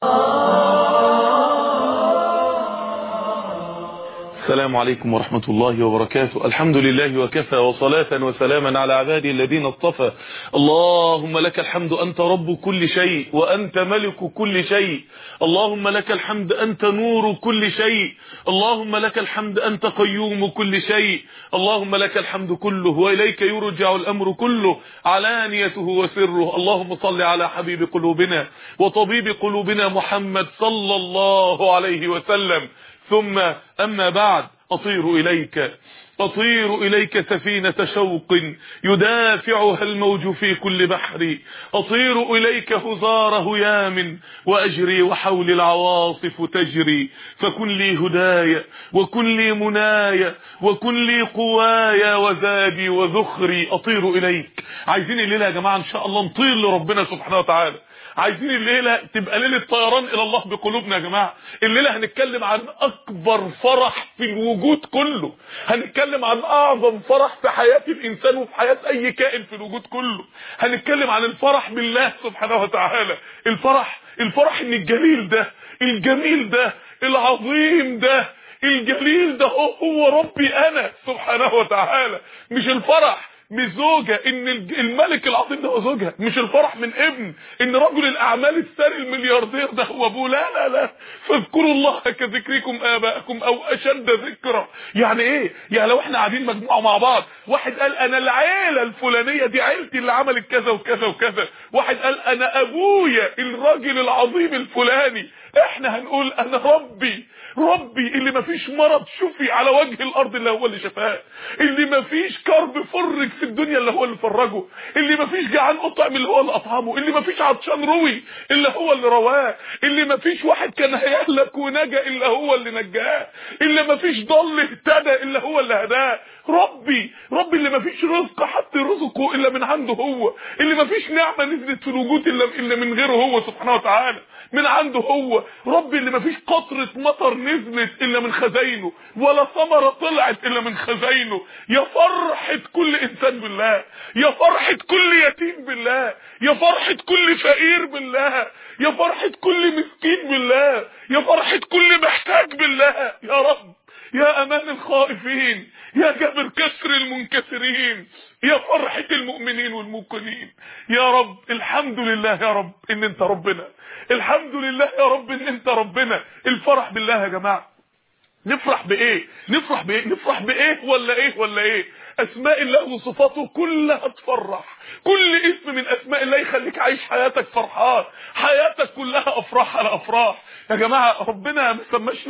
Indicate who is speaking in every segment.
Speaker 1: السلام عليكم ورحمة الله وبركاته. الحمد لله وكفى، وصلاة وسلاما على عباده الذين اصطفى. اللهم لك الحمد، أنت رب كل شيء وأنت ملك كل شيء. اللهم لك الحمد، أنت نور كل شيء. اللهم لك الحمد، أنت قيوم كل شيء. اللهم لك الحمد كله وإليك يرجع الأمر كله، علانيته وسره. اللهم صل على حبيب قلوبنا وطبيب قلوبنا محمد صلى الله عليه وسلم. ثم أما بعد، أطير إليك سفينة شوق يدافعها الموج في كل بحر. أطير إليك هزار هيام وأجري وحول العواصف تجري. فكن لي هدايا وكن لي منايا وكن لي قوايا وزادي وذخري. أطير إليك. عايزين الليلة يا جماعة إن شاء الله نطير لربنا سبحانه وتعالى. عايزين الليلة تبقى ليلة طيران إلى الله بقلوبنا يا جماعة. الليلة هنتكلم عن أكبر فرح في الوجود كله، هنتكلم عن أعظم فرح في حياة الإنسان وفي حياة أي كائن في الوجود كله. هنتكلم عن الفرح بالله سبحانه وتعالى. الفرح إن الجميل ده العظيم ده الجليل ده هو ربي أنا سبحانه وتعالى. مش الفرح مش زوجة ان الملك العظيم ده هو زوجها، مش الفرح من ابن ان رجل الاعمال الثري الملياردير ده هو ابوه. لا فاذكروا الله كذكركم اباءكم او اشد ذكرا. يعني ايه؟ يعني لو احنا قاعدين مجموعه مع بعض، واحد قال انا العيله الفلانيه دي عيلتي اللي عملت كذا وكذا وكذا، واحد قال انا ابويا الراجل العظيم الفلاني، احنا هنقول انا ربي اللي مفيش مرض شفي على وجه الارض الا هو اللي شفاه، اللي مفيش كرب فرج في الدنيا الا هو اللي فرجه، اللي مفيش جعان اطعم اللي هو اللي اطعمه، اللي مفيش عطشان روي الا هو اللي رواه، اللي مفيش واحد كان هيهلك ونجا الا هو اللي نجاه، اللي مفيش ضل اهتدى الا هو اللي هداه. ربي اللي مفيش رزق حتى رزقه الا من عنده هو، اللي مفيش نعمه نزلت في الوجود الا من غيره هو سبحانه وتعالى، من عنده هو. ربي اللي مفيش قطره مطر نزلت الا من خزاينه، ولا ثمره طلعت الا من خزاينه. يا فرحه كل انسان بالله، يا فرحه كل يتيم بالله، يا فرحه كل فقير بالله، يا فرحه كل مسكين بالله، يا فرحه كل محتاج بالله. يا رب، يا امان الخائفين، يا جابر كسر المنكسرين، يا فرحة المؤمنين والموقنين. يا رب الحمد لله يا رب ان انت ربنا، الحمد لله يا رب ان انت ربنا. الفرح بالله يا جماعة، نفرح بايه ولا ايه؟ اسماء الله وصفاته كلها تفرح. كل اسم من اسماء الله يخليك عايش حياتك فرحان، حياتك كلها افراح على افراح. يا جماعه ربنا ما سماش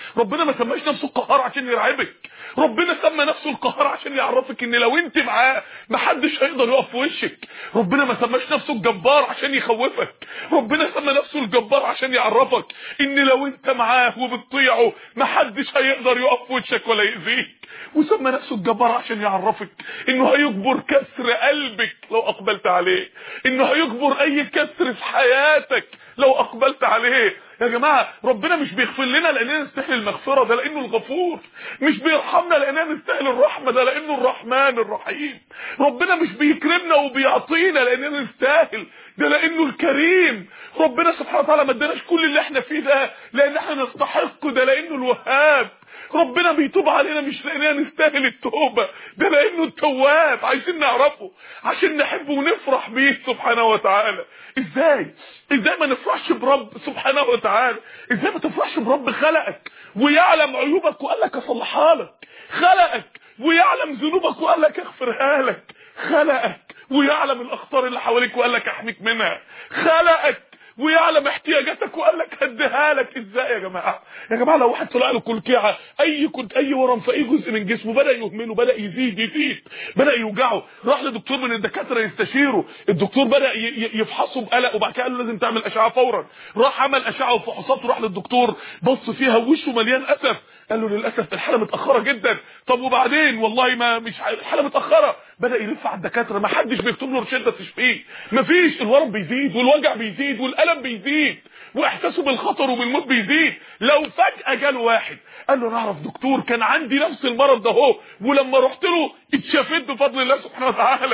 Speaker 1: نفسه القهار عشان يرعبك، ربنا سمى نفسه القهار عشان يعرفك ان لو انت معاه محدش هيقدر يقف في وشك. ربنا ما سماش نفسه الجبار عشان يخوفك، ربنا سمى نفسه الجبار عشان يعرفك ان لو انت معاه وبتطيعه محدش هيقدر يقف في وشك ولا يأذيك. وسمى نفسه الجبار عشان يعرفك انه هيجبر كسر قلبك لو اقبلت عليه، انه هيجبر اي كسر في حياتك لو اقبلت عليه. يا جماعه ربنا مش بيغفر لنا لاننا نستاهل المغفره، ده لانه الغفور. مش بيرحمنا لاننا نستاهل الرحمه، ده لانه الرحمن الرحيم. ربنا مش بيكرمنا وبيعطينا لاننا نستاهل، ده لانه الكريم. ربنا سبحانه وتعالى ما اداناش كل اللي احنا فيه ده لان احنا نستحقه، ده لانه الوهاب. ربنا بيتوب علينا مش لاننا نستاهل التوبه، ده لانه التواب. عايزين نعرفه عشان نحبه ونفرح بيه سبحانه وتعالى. ازاي ما نفرحش برب سبحانه وتعالى؟ ازاي ما تفرحش برب خلقك ويعلم عيوبك وقال لك اصلحها لك، خلقك ويعلم ذنوبك وقال لك اغفرها لك، خلقك ويعلم الاخطار اللي حواليك وقال لك احميك منها، خلقك ويعلم احتياجاتك وقال لك هديها لك. ازاي يا جماعه؟ لو واحد طلع له كلكعه، اي ورم في اي جزء من جسمه بدا يهمله، بدا يزيد، بدا يوجعه، راح لدكتور من الدكاتره يستشيره، الدكتور بدا يفحصه بقلق، وبعد كده قال له لازم تعمل اشعه فورا. راح عمل اشعه وفحوصات وراح للدكتور، بص فيها وشه مليان اسف، قال له للاسف الحاله متاخره جدا. طب وبعدين؟ والله ما مش الحاله متاخره. بدا يلف على الدكاتره، ما حدش بيكتب له روشته تشفيه، مفيش. الورم بيزيد والوجع بيزيد والالم بيزيد واحساسه بالخطر وبالموت بيزيد. لو فجاه جاله واحد قال له انا اعرف دكتور كان عندي نفس المرض ده اهو، ولما رحت له اتشفيت بفضل الله سبحانه وتعالى،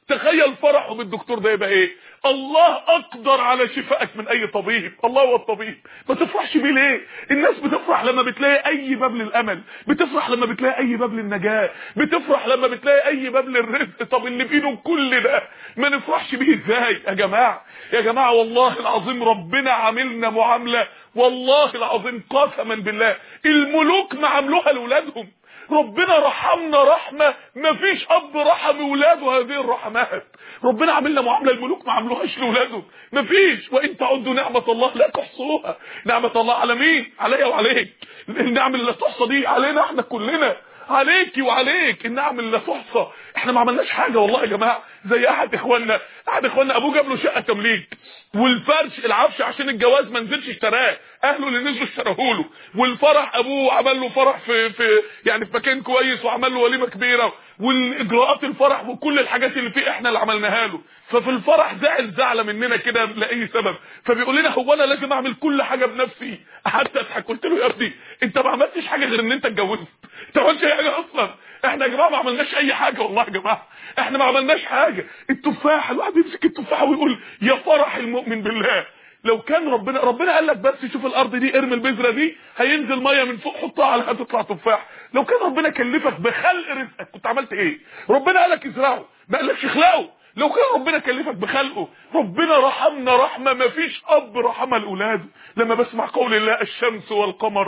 Speaker 1: تخيل فرحه بالدكتور ده يبقى ايه. الله اقدر على شفائك من اي طبيب، الله هو الطبيب. ما تفرحش بيه ليه؟ الناس بتفرح لما بتلاقي اي باب للامل، بتفرح لما بتلاقي اي باب للنجاة، بتفرح لما بتلاقي اي باب للرزق. طب اللي بايده كل ده ما نفرحش بيه ازاي يا جماعه؟ يا جماعه والله العظيم ربنا عاملنا معامله، والله العظيم قسما بالله الملوك ما عملوها لاولادهم. ربنا رحمنا رحمه مفيش اب رحم اولاده هذه الرحمات. ربنا عاملنا معامله الملوك ما عملوهاش لاولادهم، مفيش. وان تعدوا نعمه الله لا تحصوها. نعمه الله على مين؟ عليا وعليك. النعم اللي لا تحصى دي علينا احنا كلنا، عليكي وعليك. النعم اللي لا تحصى. احنا ما عملناش حاجه والله يا جماعه. زي احد اخواننا ابوه جاب له شقه تمليك، والفرش العفش عشان الجواز ما نزلش اشتراه، اهله اللي نزلوا اشتروه له. والفرح ابوه عمل له فرح في يعني في مكان كويس، وعمل له وليمه كبيره، والاجراءات الفرح وكل الحاجات اللي فيه احنا اللي عملناها له. ففي الفرح زعله مننا كده لاي سبب، فبيقول لنا هو انا لازم اعمل كل حاجه بنفسي؟ قعدت اضحك قلت له يا ابني انت ما عملتش حاجه غير ان انت اتجوزت، انت ما عملتش اي حاجه اصلا. احنا يا جماعه ما عملناش اي حاجه والله يا جماعه، احنا ما عملناش حاجه. التفاح الواحد يمسك التفاحه ويقول يا فرح المؤمن بالله. لو كان ربنا قال لك بس شوف الارض دي ارمي البذره دي هينزل ميه من فوق حطها على هتطلع تفاح. لو كان ربنا كلفك بخلق رزقك كنت عملت ايه؟ ربنا قال لك ازرعه ما قالكش اخلقه. لو كان ربنا كلفك بخلقه. ربنا رحمنا رحمه ما فيش اب رحمها لاولاده. لما بسمع قول الله الشمس والقمر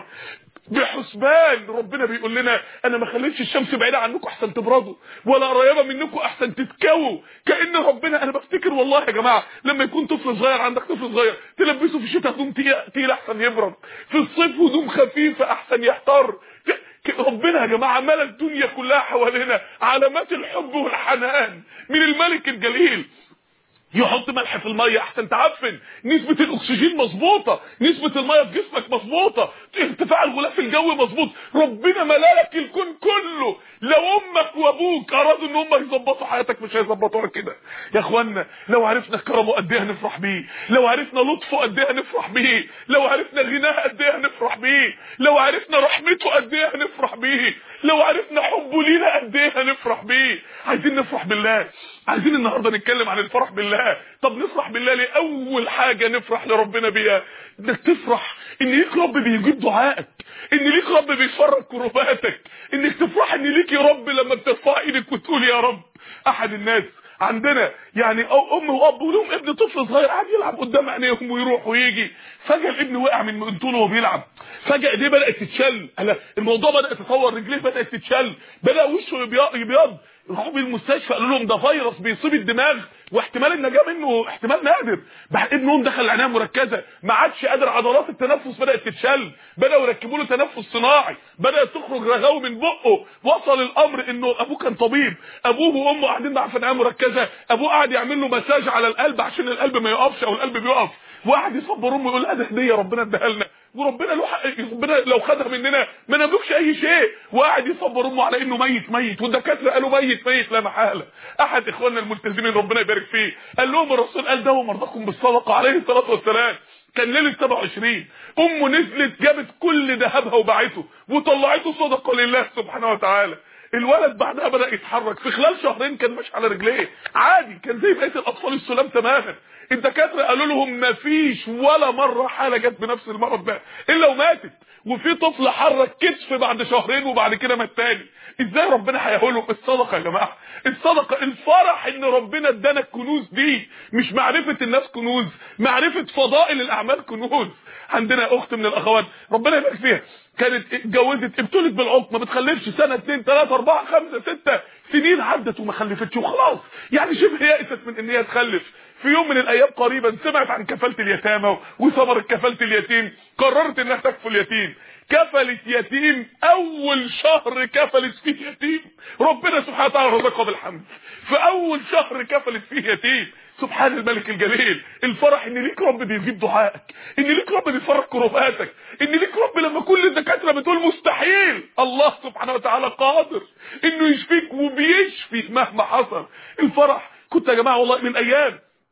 Speaker 1: بحسبان، ربنا بيقول لنا انا ما خليتش الشمس بعيده عنكم احسن تبردوا، ولا قريبه منكم احسن تتكووا. كأن ربنا، انا بفتكر والله يا جماعه لما يكون طفل صغير، عندك طفل صغير تلبسه في الشتاء هدوم تقيله احسن يبرد، في الصيف هدوم خفيفه احسن يحتر. ربنا يا جماعه ملا الدنيا كلها حوالينا علامات الحب والحنان من الملك الجليل. يحط ملح في الميه احسن تعفن، نسبه الاكسجين مظبوطه، نسبه الميه في جسمك مظبوطه، ارتفاع الغلاف الجوي مظبوط. ربنا ملالك الكون كله. لو امك وابوك ارادوا ان هم يظبطوا حياتك مش هيظبطوها كده يا اخوانا. لو عرفنا كرمه قد ايه هنفرح بيه، لو عرفنا لطفه قد ايه هنفرح بيه، لو عرفنا غناه قد ايه هنفرح بيه، لو عرفنا رحمته قد ايه هنفرح بيه، لو عرفنا حبه لينا قد ايه هنفرح بيه. عايزين نفرح بالله، عايزين النهارده نتكلم عن الفرح بالله. طب نفرح بالله ليه؟ اول حاجه نفرح لربنا بيها انك تفرح ان ليك رب بيجيب دعائك، ان ليك رب بيفرج كرباتك، انك تفرح ان ليك يا رب لما بترفع ايدك وتقول يا رب. احد الناس عندنا يعني ام واب ولهم ابن طفل صغير قاعد يلعب قدام عينيهم ويروح ويجي، فجاه الابن وقع من طوله وهو بيلعب، فجاه ايديه بدات تتشل، الموضوع بدا يتطور، رجليه بدات تتشل، بدا وشه يبيض. راحوا بالمستشفى قالوا لهم ده فيروس بيصيب الدماغ واحتمال النجاه منه احتمال نادر. بعد ابنهم دخل العنايه المركزه ما عادش قادر، عضلات التنفس بدات تتشل، بداوا يركبوا له تنفس صناعي، بدات تخرج رغاوي من بقه. وصل الامر انه ابوه كان طبيب، ابوه وامه قاعدين معاه في العنايه المركزه، ابوه قاعد يعمل له مساج على القلب عشان القلب ما يقفش او القلب بيقف، وقعد يصبر امه يقول لها ده هديه ربنا اداها لنا، وربنا له حق، ربنا لو خدها مننا ما نملكش اي شيء. وقعد يصبر امه على انه ميت، والدكاتره قالوا ميت لا محاله. احد اخواننا الملتزمين ربنا يبارك فيه قال لهم الرسول قال داووا مرضاكم بالصدقه عليه الصلاه والسلام. كان ليله 27 امه نزلت جابت كل ذهبها وباعته وطلعته صدقه لله سبحانه وتعالى. الولد بعدها بدأ يتحرك، في خلال شهرين كان ماشي على رجليه عادي، كان زي بقيه الاطفال السلام تماما. الدكاتره قالوا لهم مفيش ولا مره حاله جت بنفس المرض ده الا وماتت، وفي طفل حرك كتف بعد شهرين وبعد كده مات تاني. ازاي ربنا هيهولهم؟ الصدقه يا جماعه، الصدقه، الفرح ان ربنا ادانا الكنوز دي، مش معرفه الناس كنوز، معرفه فضائل الاعمال كنوز. عندنا اخت من الاخوات ربنا يبارك فيها كانت اتجوزت، ابتلت بالعقم، ما بتخلفش سنه 2 3 4 5 6 سنين عدت وما خلفتش وخلاص، يعني شبه يأست من ان هي تخلف. في يوم من الايام قريبا سمعت عن كفاله اليتامى وثمره كفاله اليتيم، قررت انها تكفل يتيم. كفلت يتيم، اول شهر كفلت فيه يتيم ربنا سبحانه وتعالى رزقها بالحمد، في اول شهر كفلت فيه يتيم. سبحان الملك الجليل. الفرح ان ليك رب بيجيب دعائك، ان ليك رب بيفرج كرباتك، ان ليك رب لما كل الدكاتره بتقول مستحيل الله سبحانه وتعالى قادر انه يشفيك وبيشفي مهما حصل. الفرح. كنت يا جماعه والله من ايام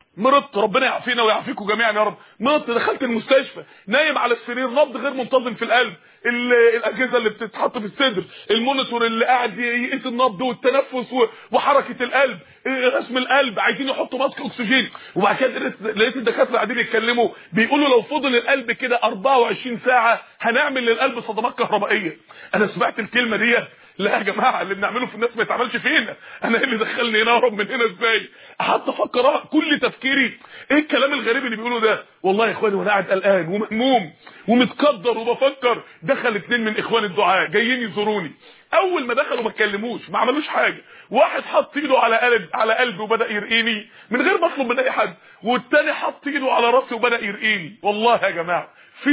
Speaker 1: مرضت، ربنا يعافينا ويعافيكم جميعا يا رب، مرضت دخلت المستشفى نايم على السرير، نبض غير منتظم في القلب، الاجهزه اللي بتتحط في الصدر، المونيتور اللي قاعد يقيس النبض والتنفس وحركه القلب، رسم القلب، عايزين يحطوا ماسك اكسجين. وبعد كده لقيت الدكاتره قاعدين يتكلموا بيقولوا لو فضل القلب كده 24 ساعه هنعمل للقلب صدمات كهربائيه. انا سمعت الكلمه دي، لا يا جماعه اللي بنعمله في الناس ما يتعملش فينا، انا ايه اللي دخلني هنا اهرب من هنا ازاي؟ قعدت افكر كل تفكيري ايه الكلام الغريب اللي بيقولوا ده. والله يا اخواني وانا قاعد قلقان ومهموم ومتقدر وبفكر، دخل 2 من اخوان الدعاء جايين يزوروني. اول ما دخلوا ما اتكلموش، ما عملوش حاجه، واحد حط ايده على قلبي وبدا يرقيني من غير ما اطلب من اي حد، والتاني حط ايده على راسي وبدا يرقيني. والله يا جماعه في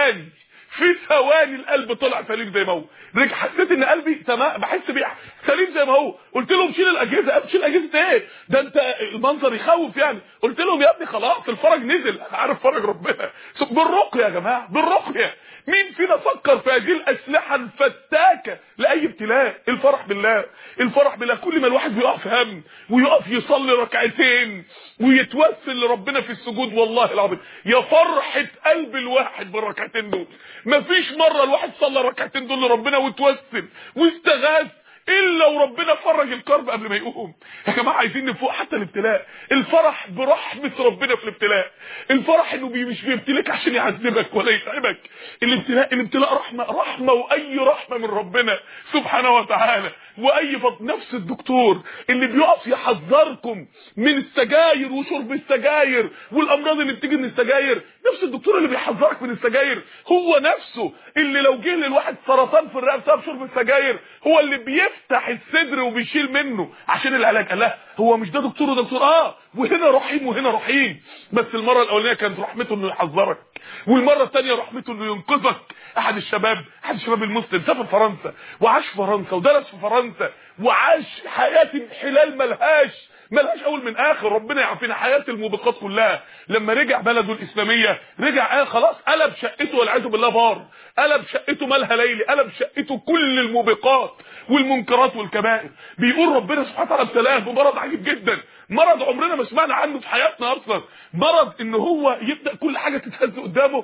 Speaker 1: ثواني القلب طلع سليم زي ما هو، حسيت ان قلبي تمام، بحس بيه سليم زي ما هو. قلت لهم شيل الاجهزه. تشيل اجهزه ايه؟ ده انت المنظر يخوف يعني. قلت لهم يا ابني خلاص الفرج نزل، انا عارف فرج ربنا بالرقيه يا جماعه، بالرقيه. مين فينا فكر في هذه الاسلحه الفتاكه لاي ابتلاء؟ الفرح بالله، الفرح بالله. كل ما الواحد بيقع في هم ويقف يصلي ركعتين ويتوسل لربنا في السجود، والله العظيم يا فرحه قلب الواحد بالركعتين دول. مفيش مره الواحد صلى الركعتين دول لربنا وتوسل واستغاث الا وربنا فرج الكرب قبل ما يقوم. يا جماعه عايزين نفوق حتى الابتلاء. الفرح برحمه ربنا في الابتلاء، الفرح انه مش بيبتليك عشان يعذبك ولا يتعبك. الابتلاء رحمه واي رحمه من ربنا سبحانه وتعالى. واي فضل. نفس الدكتور اللي بيقف يحذركم من السجاير وشرب السجاير والامراض اللي بتيجي من السجاير، نفس الدكتور اللي بيحذرك من السجاير هو نفسه اللي لو جه للواحد سرطان في الرئه بسبب شرب السجاير هو اللي بيفتح الصدر وبيشيل منه عشان العلاج. لا هو مش ده دكتور وده دكتور، وهنا رحيم وهنا رحيم. بس المره الاولانيه كانت رحمته انه يحذرك، والمره الثانيه رحمته انه ينقذك. احد الشباب المسلم سافر فرنسا وعاش في فرنسا ودرس في فرنسا وعاش حياه انحلال ملهاش اول من اخر، ربنا يعافينا، حياه الموبقات كلها. لما رجع بلده الاسلاميه رجع خلاص قلب شقته والعياذ بالله بار، قلب شقته مالها ليلي، قلب شقته كل الموبقات والمنكرات والكبائر. بيقول ربنا سبحانه وتعالى ابتلاه بمرض عجيب جدا، مرض عمرنا ما سمعنا عنه في حياتنا اصلا، مرض ان هو يبدا كل حاجه تتهز قدامه،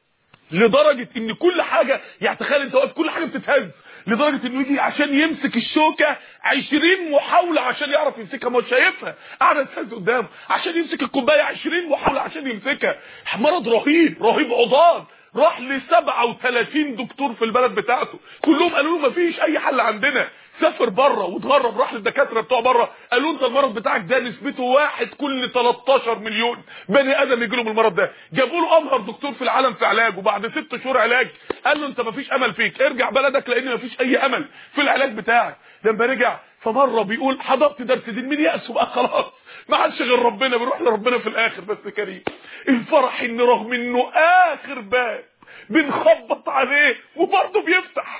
Speaker 1: لدرجه ان كل حاجه يعني تخيل انت واقف كل حاجه بتتهز، لدرجه انه يجي عشان يمسك الشوكه 20 محاوله عشان يعرف يمسكها، ما هو شايفها قاعده تتهز قدامه، عشان يمسك الكوبايه 20 محاوله عشان يمسكها. مرض رهيب عضال. راح ل 37 دكتور في البلد بتاعته، كلهم قالوا له مفيش اي حل عندنا. سافر بره واتغرب، راح للدكاتره بتوع بره قالوا انت المرض بتاعك ده نسبته 1 كل 13 مليون بني ادم يجي لهم المرض ده. جابوا له امهر دكتور في العالم في علاج، وبعد 6 شهور علاج قال له انت مفيش امل فيك، ارجع بلدك لان مفيش اي امل في العلاج بتاعك. لما رجع فمره بيقول حضرت درس دين من يأسه بقى خلاص ما عادش غير ربنا، بيروح لربنا في الاخر. بس كريم الفرح ان رغم انه اخر باب بنخبط عليه وبرضه بيفتح،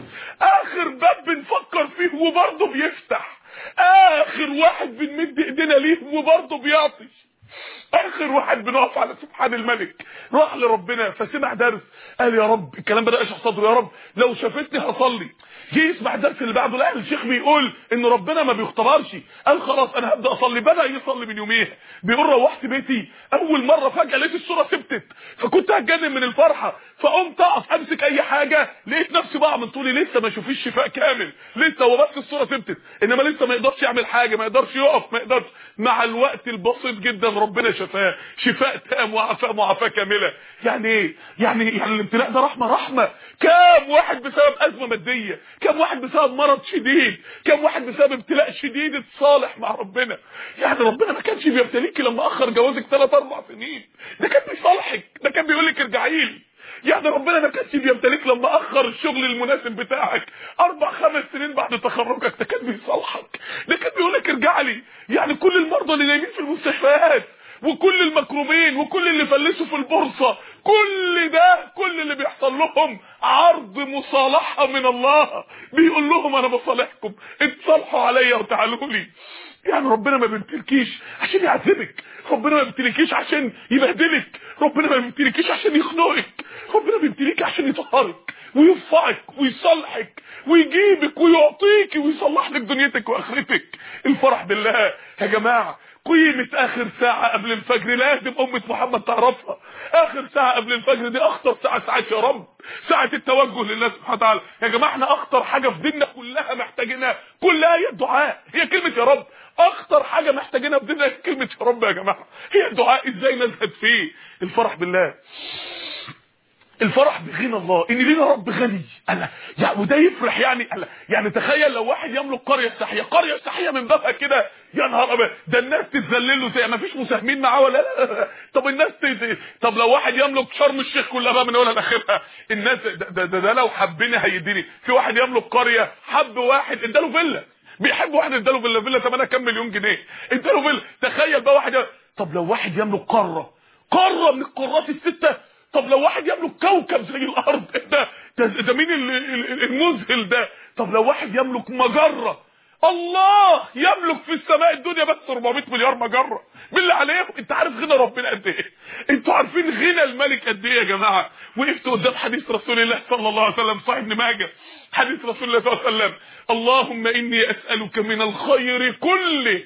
Speaker 1: اخر باب بنفكر فيه وبرضه بيفتح، اخر واحد بنمد ايدينا ليه وبرضه بيعطي، اخر واحد بنقف على سبحان الملك. راح لربنا فسمع درس قال يا رب، الكلام بدا يشرح صدره، يا رب لو شافتني هصلي. جه يسمع الدرس اللي بعده لقى الشيخ بيقول ان ربنا ما بيختبرش، قال خلاص انا هبدا اصلي. بدا يصلي من يوميها. بيقول روحت بيتي اول مره فجاه لقيت الصوره ثبتت، فكنت هتجنن من الفرحه، فقمت اقف امسك اي حاجه لقيت نفسي بقع من طولي. لسه ما اشوفش شفاء كامل، لسه هو بس الصوره ثبتت، انما لسه ما يقدرش يعمل حاجه، ما يقدرش يقف، ما يقدرش. مع الوقت البسيط جدا ربنا شفاه شفاء تام وعافاه معافاه كامله. يعني ايه؟ يعني الابتلاء ده رحمه. كام واحد بسبب ازمه ماديه، كام واحد بسبب مرض شديد، كام واحد بسبب ابتلاء شديد اتصالح مع ربنا. يعني ربنا ما كانش بيبتليك لما اخر جوازك 3-4 سنين، ده كان بيصالحك، ده كان بيقول لك ارجعي لي. يعني ربنا ما كانش بيبتليك لما اخر الشغل المناسب بتاعك 4-5 سنين بعد تخرجك، ده كان بيصالحك، ده كان بيقول لك ارجع لي. يعني كل المرضى اللي نايمين في المستشفيات وكل المكروبين وكل اللي فلسوا في البورصه، كل اللي بيحصل لهم عرض مصالحه من الله، بيقول لهم انا بصالحكم اتصالحوا عليا وتعالوا لي. يعني ربنا ما بيبتليكيش عشان يعذبك، ربنا ما بيبتليكيش عشان يبهدلك، ربنا ما بيبتليكيش عشان يخنقك، ربنا بيبتليك عشان يطهرك ويرفعك ويصلحك ويجيبك ويعطيك ويصلح لك دنيتك واخرتك. الفرح بالله يا جماعه قيمة اخر ساعة قبل الفجر لازم امة محمد تعرفها. اخر ساعة قبل الفجر دي اخطر ساعات يا رب، ساعة التوجه لله سبحانه وتعالى. يا جماعة احنا اخطر حاجة في ديننا كلها محتاجينها كلها هي الدعاء، هي كلمة يا رب. اخطر حاجة محتاجينها في ديننا هي كلمة يا رب يا جماعة، هي الدعاء. ازاي نزهد فيه؟ الفرح بالله، الفرح بغنى الله، ان لينا رب غني. يعني وده يفرح يعني تخيل لو واحد يملك قريه ساحيه من بابها كده، يا نهار ابيض، ده الناس تتذلل له زي ما فيش مساهمين معاه ولا لا. طب الناس طب لو واحد يملك شرم الشيخ كلها بقى من اولها لاخرها، الناس ده لو حبني هيديني. في واحد يملك قريه، حب واحد اداله فيلا، بيحب واحد اداله فيلا ثمنها كام مليون جنيه، اداله فيلا. تخيل بقى واحد طب لو واحد يملك قاره من القارات السته، طب لو واحد يملك كوكب زي الارض، ده مين المذهل ده؟ طب لو واحد يملك مجره، الله يملك في السماء الدنيا بس 400 مليار مجره. بالله عليكم، انت عارف غنى ربنا قد ايه؟ انتوا عارفين غنى الملك قد ايه يا جماعه؟ وقفت قدام حديث رسول الله صلى الله عليه وسلم صحيح ابن ماجه، حديث رسول الله صلى الله عليه وسلم: اللهم اني اسالك من الخير كله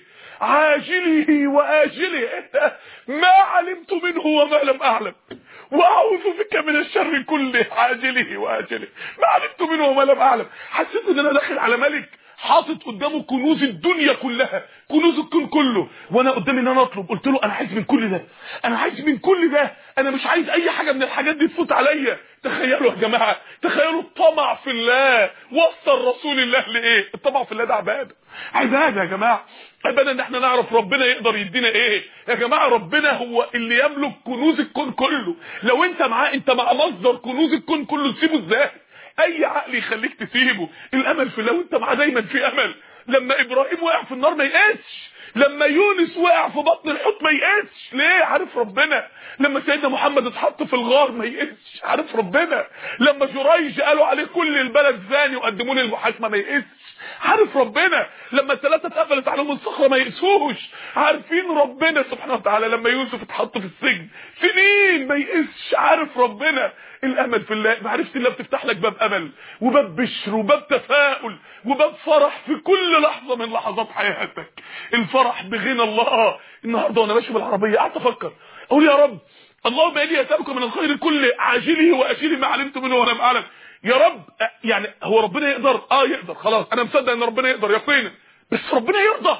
Speaker 1: عاجله واجله ما علمت منه وما لم اعلم، واعوذ بك من الشر كله عاجله واجله ما علمت منه وما لم اعلم. حسيت ان انا داخل على ملك حاطط قدامه كنوز الدنيا كلها، كنوز الكون كله، وانا قدامي ان انا اطلب. قلت له انا عايز من كل ده، انا عايز من كل ده، انا مش عايز اي حاجه من الحاجات دي تفوت عليا. تخيلوا يا جماعه، تخيلوا الطمع في الله وصل رسول الله لايه. الطمع في الله ده عباده يا جماعه، عباده ان احنا نعرف ربنا يقدر يدينا ايه. يا جماعه ربنا هو اللي يملك كنوز الكون كله، لو انت معاه، انت مع مصدر كنوز الكون كله، تسيبه ازاي؟ اي عقل يخليك تسيبه. الامل في الله، وانت معاه دايما في امل. لما ابراهيم وقع في النار ما يقاسش، لما يونس وقع في بطن الحوت ما يقاسش. ليه؟ عارف ربنا. لما سيدنا محمد اتحط في الغار ما يقاسش، عارف ربنا. لما جريج قالوا عليه كل البلد زاني وقدموا له المحاكمه ما يقاسش، عارف ربنا. لما الثلاثه اتقفلت عليهم الصخره ما يقسوش، عارفين ربنا سبحانه وتعالى. لما يوسف اتحط في السجن سنين ما يقاسش، عارف ربنا. الامل في الله، معرفه الله بتفتح لك باب امل وباب بشر وباب تفاؤل وباب فرح في كل لحظه من لحظات حياتك. الفرح بغنى الله. النهارده وانا ماشي بالعربيه قعدت افكر، اقول يا رب اللهم اني اسالك من الخير كله عاجله واجله ما علمت منه ولم اعلم. يا رب يعني هو ربنا يقدر؟ يقدر، خلاص انا مصدق ان ربنا يقدر يقينا، بس ربنا يرضى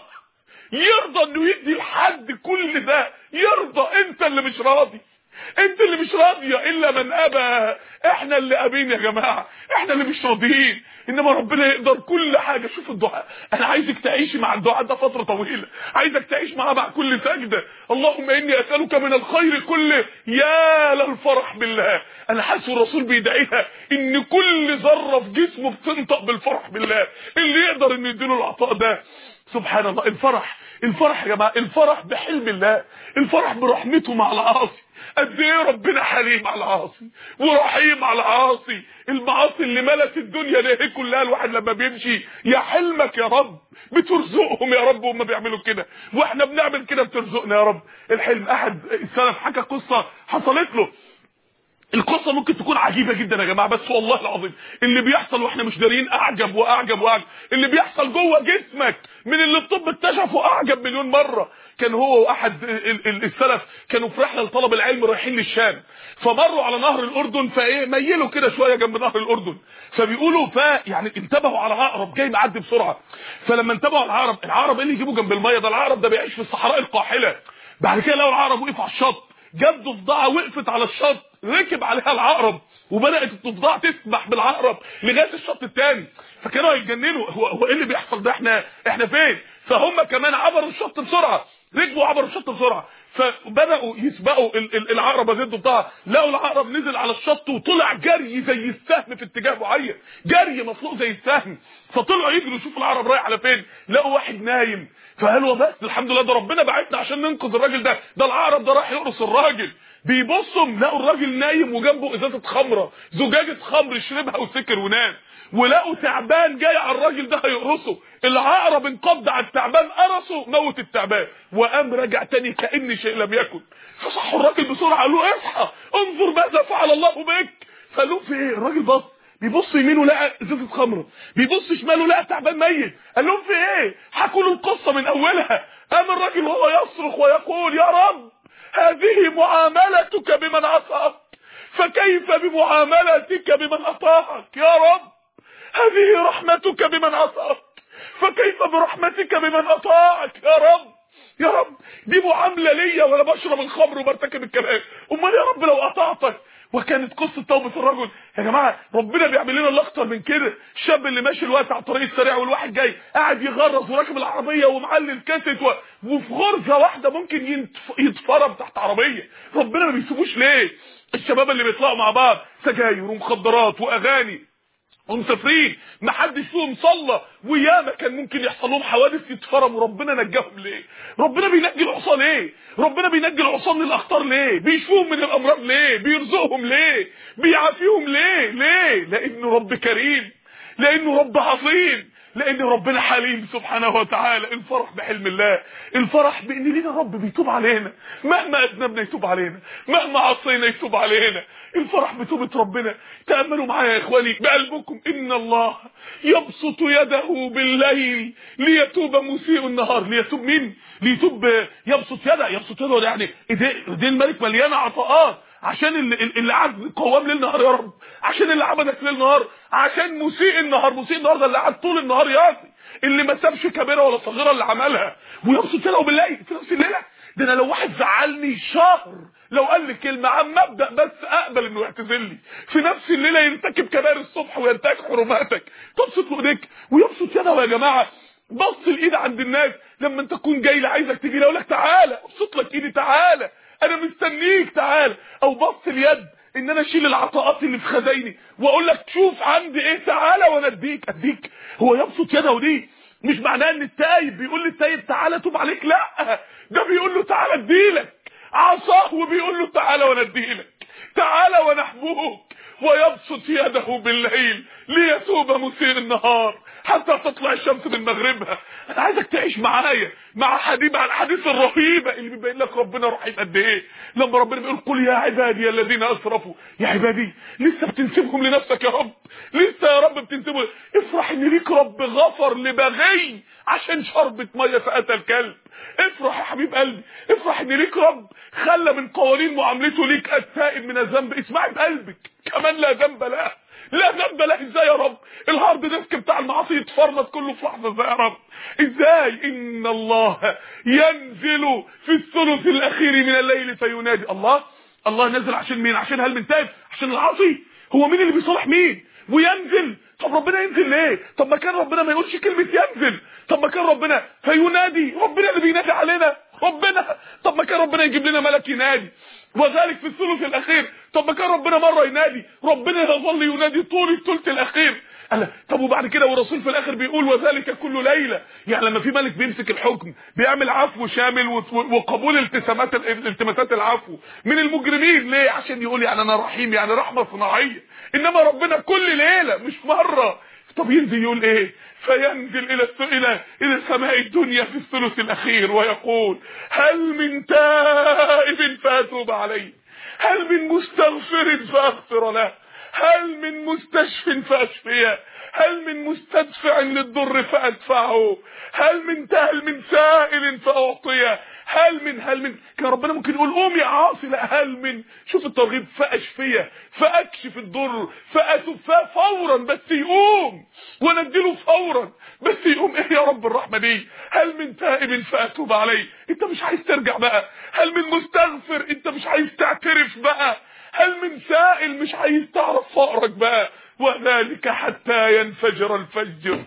Speaker 1: انه يدي لحد كل ده؟ يرضى؟ انت اللي مش راضي، انت اللي مش راضيه الا من ابى. احنا اللي ابين يا جماعه، احنا اللي مش راضيين، انما ربنا يقدر كل حاجه. شوف الدعاء، انا عايزك تعيشي مع الدعاء ده فتره طويله، عايزك تعيش معاه مع كل سجده. اللهم اني اسالك من الخير كله. يا للفرح بالله. انا حاسس الرسول بيدعيها ان كل ذره في جسمه بتنطق بالفرح بالله، اللي يقدر انه يديله العطاء ده. سبحان الله. الفرح يا جماعه، الفرح بحلم الله، الفرح برحمته مع العاصي. قد ايه ربنا حليم على العاصي ورحيم على العاصي. المعاصي اللي ملت الدنيا دي كلها، الواحد لما بيمشي يا حلمك يا رب، بترزقهم يا رب وهم بيعملوا كده، واحنا بنعمل كده بترزقنا يا رب. الحلم. احد السلف حكى قصه حصلت له. القصه ممكن تكون عجيبه جدا يا جماعه، بس والله العظيم اللي بيحصل واحنا مش دارين اعجب واعجب واعجب. اللي بيحصل جوه جسمك من اللي الطب اكتشفه اعجب مليون مره. كان هو واحد السلف كانوا في رحله لطلب العلم رايحين للشام، فمروا على نهر الاردن، ميلوا كده شويه جنب نهر الاردن، فبيقولوا يعني انتبهوا على عقرب جاي معدي بسرعه. فلما انتبهوا على العقرب ايه اللي يجيبوا جنب الميه ده؟ العقرب ده بيعيش في الصحراء القاحله. بعد كده لقوا العقرب وقف على الشط، جاب ضفدعه وقفت على الشط، ركب عليها العقرب وبدات الضفدعه تسبح بالعقرب لغايه الشط الثاني. فكانوا هيتجننوا، هو ايه اللي بيحصل ده؟ احنا فين؟ فهم كمان عبروا الشط بسرعه، ركبوا عبروا الشط بسرعه، فبداوا يسبقوا العقرب زي الضفدعه. لقوا العقرب نزل على الشط وطلع جري زي السهم في اتجاه معين، جري مطلوق زي السهم. فطلعوا يجروا يشوفوا العقرب رايح على فين، لقوا واحد نايم. فقالوا بس الحمد لله، ده ربنا بعتنا عشان ننقذ الراجل ده العقرب ده راح يقرص الراجل. بيبصوا لقوا الراجل نايم وجنبه ازازه خمره، زجاجه خمر، شربها وسكر ونام. ولقوا تعبان جاي على الراجل ده هيقرصه، العقرب انقض على التعبان، قرصه، موت التعبان، وقام رجع تاني كأن شيء لم يكن. فصحوا الراجل بسرعه، قالوا اصحى انظر ماذا فعل الله بك. فقالوا في ايه؟ الراجل بص، بيبص يمينه لقى ازازه خمره، بيبص شماله لقى تعبان ميت. قال لهم في ايه؟ حكوا له القصه من اولها. قام الراجل وهو يصرخ ويقول يا رب هذه معاملتك بمن عصاك فكيف بمعاملتك بمن اطاعك؟ يا رب هذه رحمتك بمن عصاك فكيف برحمتك بمن اطاعك؟ يا رب يا رب دي معامله ليا وانا بشرب الخمر وبرتكب الكبائر، امال يا رب لو قطعتك؟ وكانت قصه توبه الرجل. يا جماعه ربنا بيعمل لنا الاخطر من كده. الشاب اللي ماشي الوقت على الطريق السريع والواحد جاي قاعد يغرز وراكب العربيه ومعلي الكاسيت وفي غرزه واحده ممكن يتفرم تحت عربيه. ربنا ما بيسيبوش ليه؟ الشباب اللي بيطلعوا مع بعض سجاير ومخدرات واغاني ومسافرين محدش فيهم صلى، وياما كان ممكن يحصل لهم حوادث يتفرموا. ربنا نجاهم ليه؟ ربنا بينجي العصاه ليه؟ ربنا بينجي العصاه من الاخطار ليه؟ بيشفوهم من الامراض ليه؟ بيرزقهم ليه؟ بيعافيهم ليه؟ لانه رب كريم، لانه رب عظيم، لان ربنا حليم سبحانه وتعالى. الفرح بحلم الله، الفرح بان لينا رب بيتوب علينا، مهما اذنبنا يتوب علينا، مهما عصينا يتوب علينا. الفرح بتوبة ربنا. تأملوا معايا يا اخواني بقلبكم، ان الله يبسط يده بالليل ليتوب مسيء النهار. ليتوب مين؟ ليتوب يبسط يده. يبسط يده ده يعني ايدين الملك مليانه عطاءات عشان اللي قعد قوام ليل نهار يا رب، عشان اللي عبدك ليل نهار، عشان مسيء النهار. مسيء النهار ده اللي قعد طول النهار يعصي، اللي ما سابش كبيره ولا صغيره اللي عملها. ويبسط يده بالليل في نفس الليله. ده انا لو واحد زعلني شهر لو قال لي كلمه عن مبدا بس اقبل انه يعتذر لي، في نفس الليله يرتكب كبائر الصبح وينتهك حرماتك. تبسط له ايديك ويبسط يده. يا جماعه بسط الايد عند الناس لما انت تكون جاي لي عايزك تيجي لي اقول لك تعالى ابسط لك ايدي، تعالى انا مستنيك تعالى. او بسط اليد ان انا اشيل العطاءات اللي في خزايني واقول لك شوف عندي ايه تعالى وانا اديك. هو يبسط يده، ودي مش معناه ان التايب بيقول للتايب تعالى توب عليك، لا ده بيقول له تعالى اديلك عصاه وبيقول له تعالى وانا اديلك، تعالى وانا احبوك. ويبسط يده بالليل ليتوب مسيء النهار حتى تطلع الشمس من مغربها. انا عايزك تعيش معايا مع الحديث الرهيبه اللي بيبين لك ربنا رحيم قد ايه. لما ربنا بيقول قل يا عبادي الذين اسرفوا، يا عبادي لسه بتنسبهم لنفسك يا رب؟ لسه يا رب بتنسبهم؟ افرح ان ليك رب غفر لبغي عشان شربة ميه فقتل كلب. افرح يا حبيب قلبي، افرح ان ليك رب خلى من قوانين معاملته ليك التائب من الذنب. اسمعي بقلبك كمان لا ذنب له، لا ذنب له. ازاي يا رب؟ الهارد ديسك بتاع المعاصي يتفرمط كله في لحظه. ازاي يا رب؟ ازاي؟ ان الله ينزل في الثلث الاخير من الليل فينادي. الله نزل عشان مين؟ عشان هل من تائب؟ عشان العاصي؟ هو مين اللي بيصالح مين؟ وينزل. طب ربنا ينزل ليه؟ طب ما كان ربنا ما يقولش كلمه ينزل؟ طب ما كان ربنا فينادي، ربنا اللي بينادي علينا ربنا. طب ما كان ربنا يجيب لنا ملك ينادي وذلك في الثلث الاخير. طب ما كان ربنا مره ينادي، ربنا يظل ينادي طول الثلث الاخير. طب وبعد كده والرسول في الاخر بيقول وذلك كل ليله. يعني لما في ملك بيمسك الحكم بيعمل عفو شامل وقبول التماسات العفو من المجرمين. ليه؟ عشان يقول يعني انا رحيم، يعني رحمه صناعيه. انما ربنا كل ليله مش مره. طب ينزل يقول ايه؟ فينزل الى سماء الدنيا في الثلث الاخير ويقول هل من تائب فاتوب عليه، هل من مستغفر فاغفر له، هل من مستشف فاشفيه، هل من مستدفع للضر فادفعه، هل من سائل فاعطيه، هل من كان ربنا ممكن يقول قوم يا عاصي، لا هل من. شوف الترغيب، فاشفيه فاكشف الضر فاتوفاه فورا بس يقوم ونديله فورا بس يقوم. ايه يا رب الرحمه دي؟ هل من تائب فاتوب عليه، انت مش عايز ترجع بقى؟ هل من مستغفر، انت مش عايز تعترف بقى؟ هل من سائل، مش عايز تعرف فقرك بقى؟ وذلك حتى ينفجر الفجر.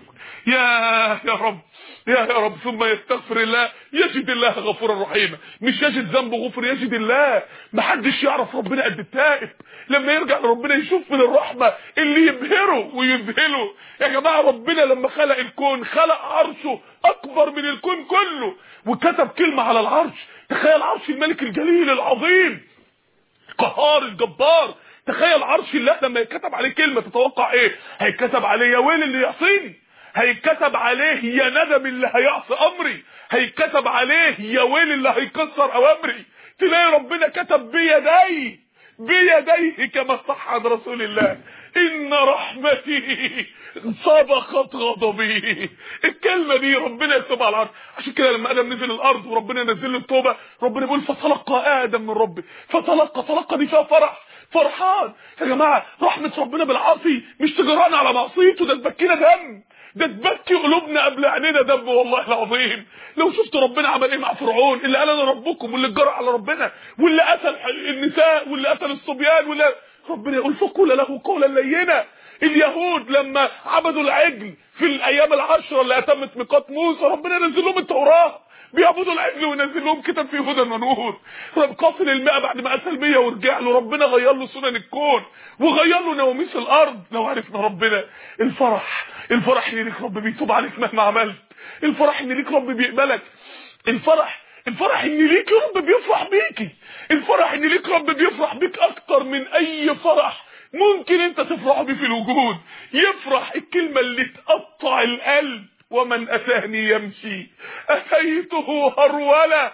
Speaker 1: يا رب يا رب. ثم يستغفر الله يجد الله غفورا رحيما. مش يجد ذنبه غفر، يجد الله. محدش يعرف ربنا قد التائب. لما يرجع لربنا يشوف من الرحمه اللي يبهره ويذهله. يا جماعه ربنا لما خلق الكون خلق عرشه اكبر من الكون كله وكتب كلمه على العرش. تخيل عرش الملك الجليل العظيم القهار الجبار. تخيل عرش الله لما يتكتب عليه كلمه، تتوقع ايه؟ هيتكتب عليه يا ويل اللي يعصيني، هيتكتب عليه يا ندم اللي هيعصي امري، هيتكتب عليه يا ويل اللي هيكسر اوامري. تلاقي ربنا كتب بيديه كما صح عن رسول الله ان رحمتي سبقت غضبي. الكلمه دي ربنا يكتبها على الارض. عشان كده لما ادم نزل الارض وربنا نزل له التوبه، ربنا بيقول فتلقى ادم من ربه، تلقى دي فيها فرح، فرحان. يا جماعه رحمه ربنا بالعاصي مش تجرأنا على معصيته، ده تبكينا دم، ده تبكي قلوبنا قبل عينينا دم. والله العظيم لو شفت ربنا عمل ايه مع فرعون اللي قال انا ربكم، واللي اتجرأ على ربنا، واللي قتل النساء، واللي قتل الصبيان، واللي ربنا يقول فقول له قولا لينا. اليهود لما عبدوا العجل في الايام العشره اللي اتمت ميقات موسى، ربنا نزل لهم التوراه، بيعبدوا العجل وينزل لهم كتاب فيه هدى ونور. قاتل المئة بعد ما قتل 100 ورجع له، ربنا غير له سنن الكون وغير له نواميس الارض. لو عرفنا ربنا، الفرح ان ليك رب بيتوب عليك مهما عملت، الفرح ان ليك رب بيقبلك، الفرح ان ليك رب بيفرح بيكي، الفرح ان ليك رب بيفرح بيك اكتر من اي فرح ممكن انت تفرح بيه في الوجود. يفرح الكلمه اللي تقطع القلب، ومن اتاني يمشي اتيته هروله،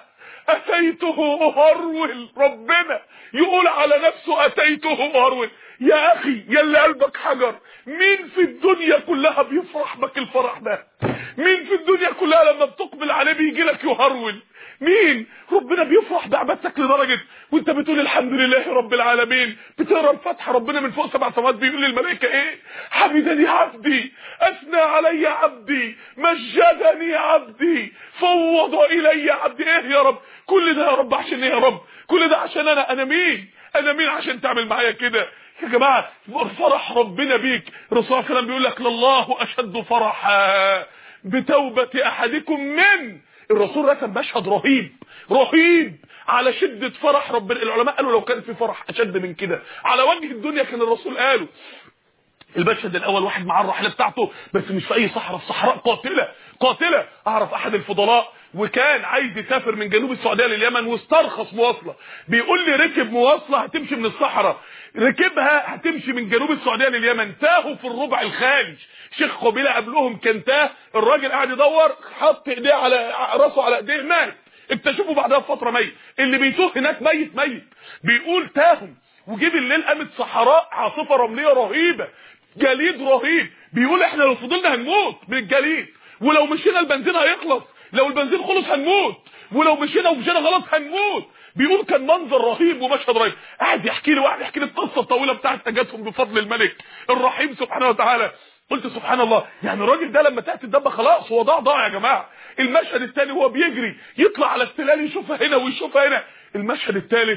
Speaker 1: اتيته اهرول. ربنا يقول على نفسه اتيته اهرول. يا اخي يا اللي قلبك حجر، مين في الدنيا كلها بيفرح بك الفرح ده؟ مين في الدنيا كلها لما بتقبل عليه بيجي لك يهرول؟ مين؟ ربنا بيفرح بعبادتك لدرجه وانت بتقول الحمد لله رب العالمين، بتقرا الفاتحه ربنا من فوق 7 سماوات بيقول للملائكه ايه؟ حمدني عبدي، اثنى علي عبدي، مجدني عبدي، فوض الي عبدي. ايه يا رب؟ كل ده يا رب عشان ايه يا رب؟ كل ده عشان انا مين عشان تعمل معايا كده؟ يا جماعه فرح ربنا بيك. الرسول صلى الله عليه وسلم بيقول لك لله اشد فرحا بتوبه احدكم من. الرسول رسم مشهد رهيب على شده فرح ربنا. العلماء قالوا لو كان في فرح اشد من كده على وجه الدنيا كان الرسول قاله. المشهد الاول واحد معاه الرحله بتاعته بس مش في اي صحراء، في صحراء قاتله. اعرف احد الفضلاء وكان عايز يسافر من جنوب السعوديه لليمن واسترخص مواصله، بيقول لي ركب مواصله هتمشي من الصحراء، ركبها هتمشي من جنوب السعوديه لليمن، تاهوا في الربع الخالي. شيخ قبيله قبلهم كان تاه، الراجل قاعد يدور، حط ايديه على راسه على ايديه، مات. اكتشفوا بعدها بفتره ميت. اللي بيتوه هناك ميت. بيقول تاهم وجي بالليل قامت صحراء، عاصفه رمليه رهيبه، جليد رهيب. بيقول احنا لو فضلنا هنموت من الجليد، ولو مشينا البنزين هيخلص، لو البنزين خلص هنموت، ولو مشينا غلط هنموت. بيقول كان منظر رهيب ومشهد رهيب. قاعد يحكي لي القصه الطويله بتاعت نجاتهم بفضل الملك الرحيم سبحانه وتعالى. قلت سبحان الله، يعني الراجل ده لما تاتي الدبه خلاص هو ضاع يا جماعه. المشهد الثاني هو بيجري يطلع على التلال يشوفها هنا ويشوفها هنا. المشهد الثالث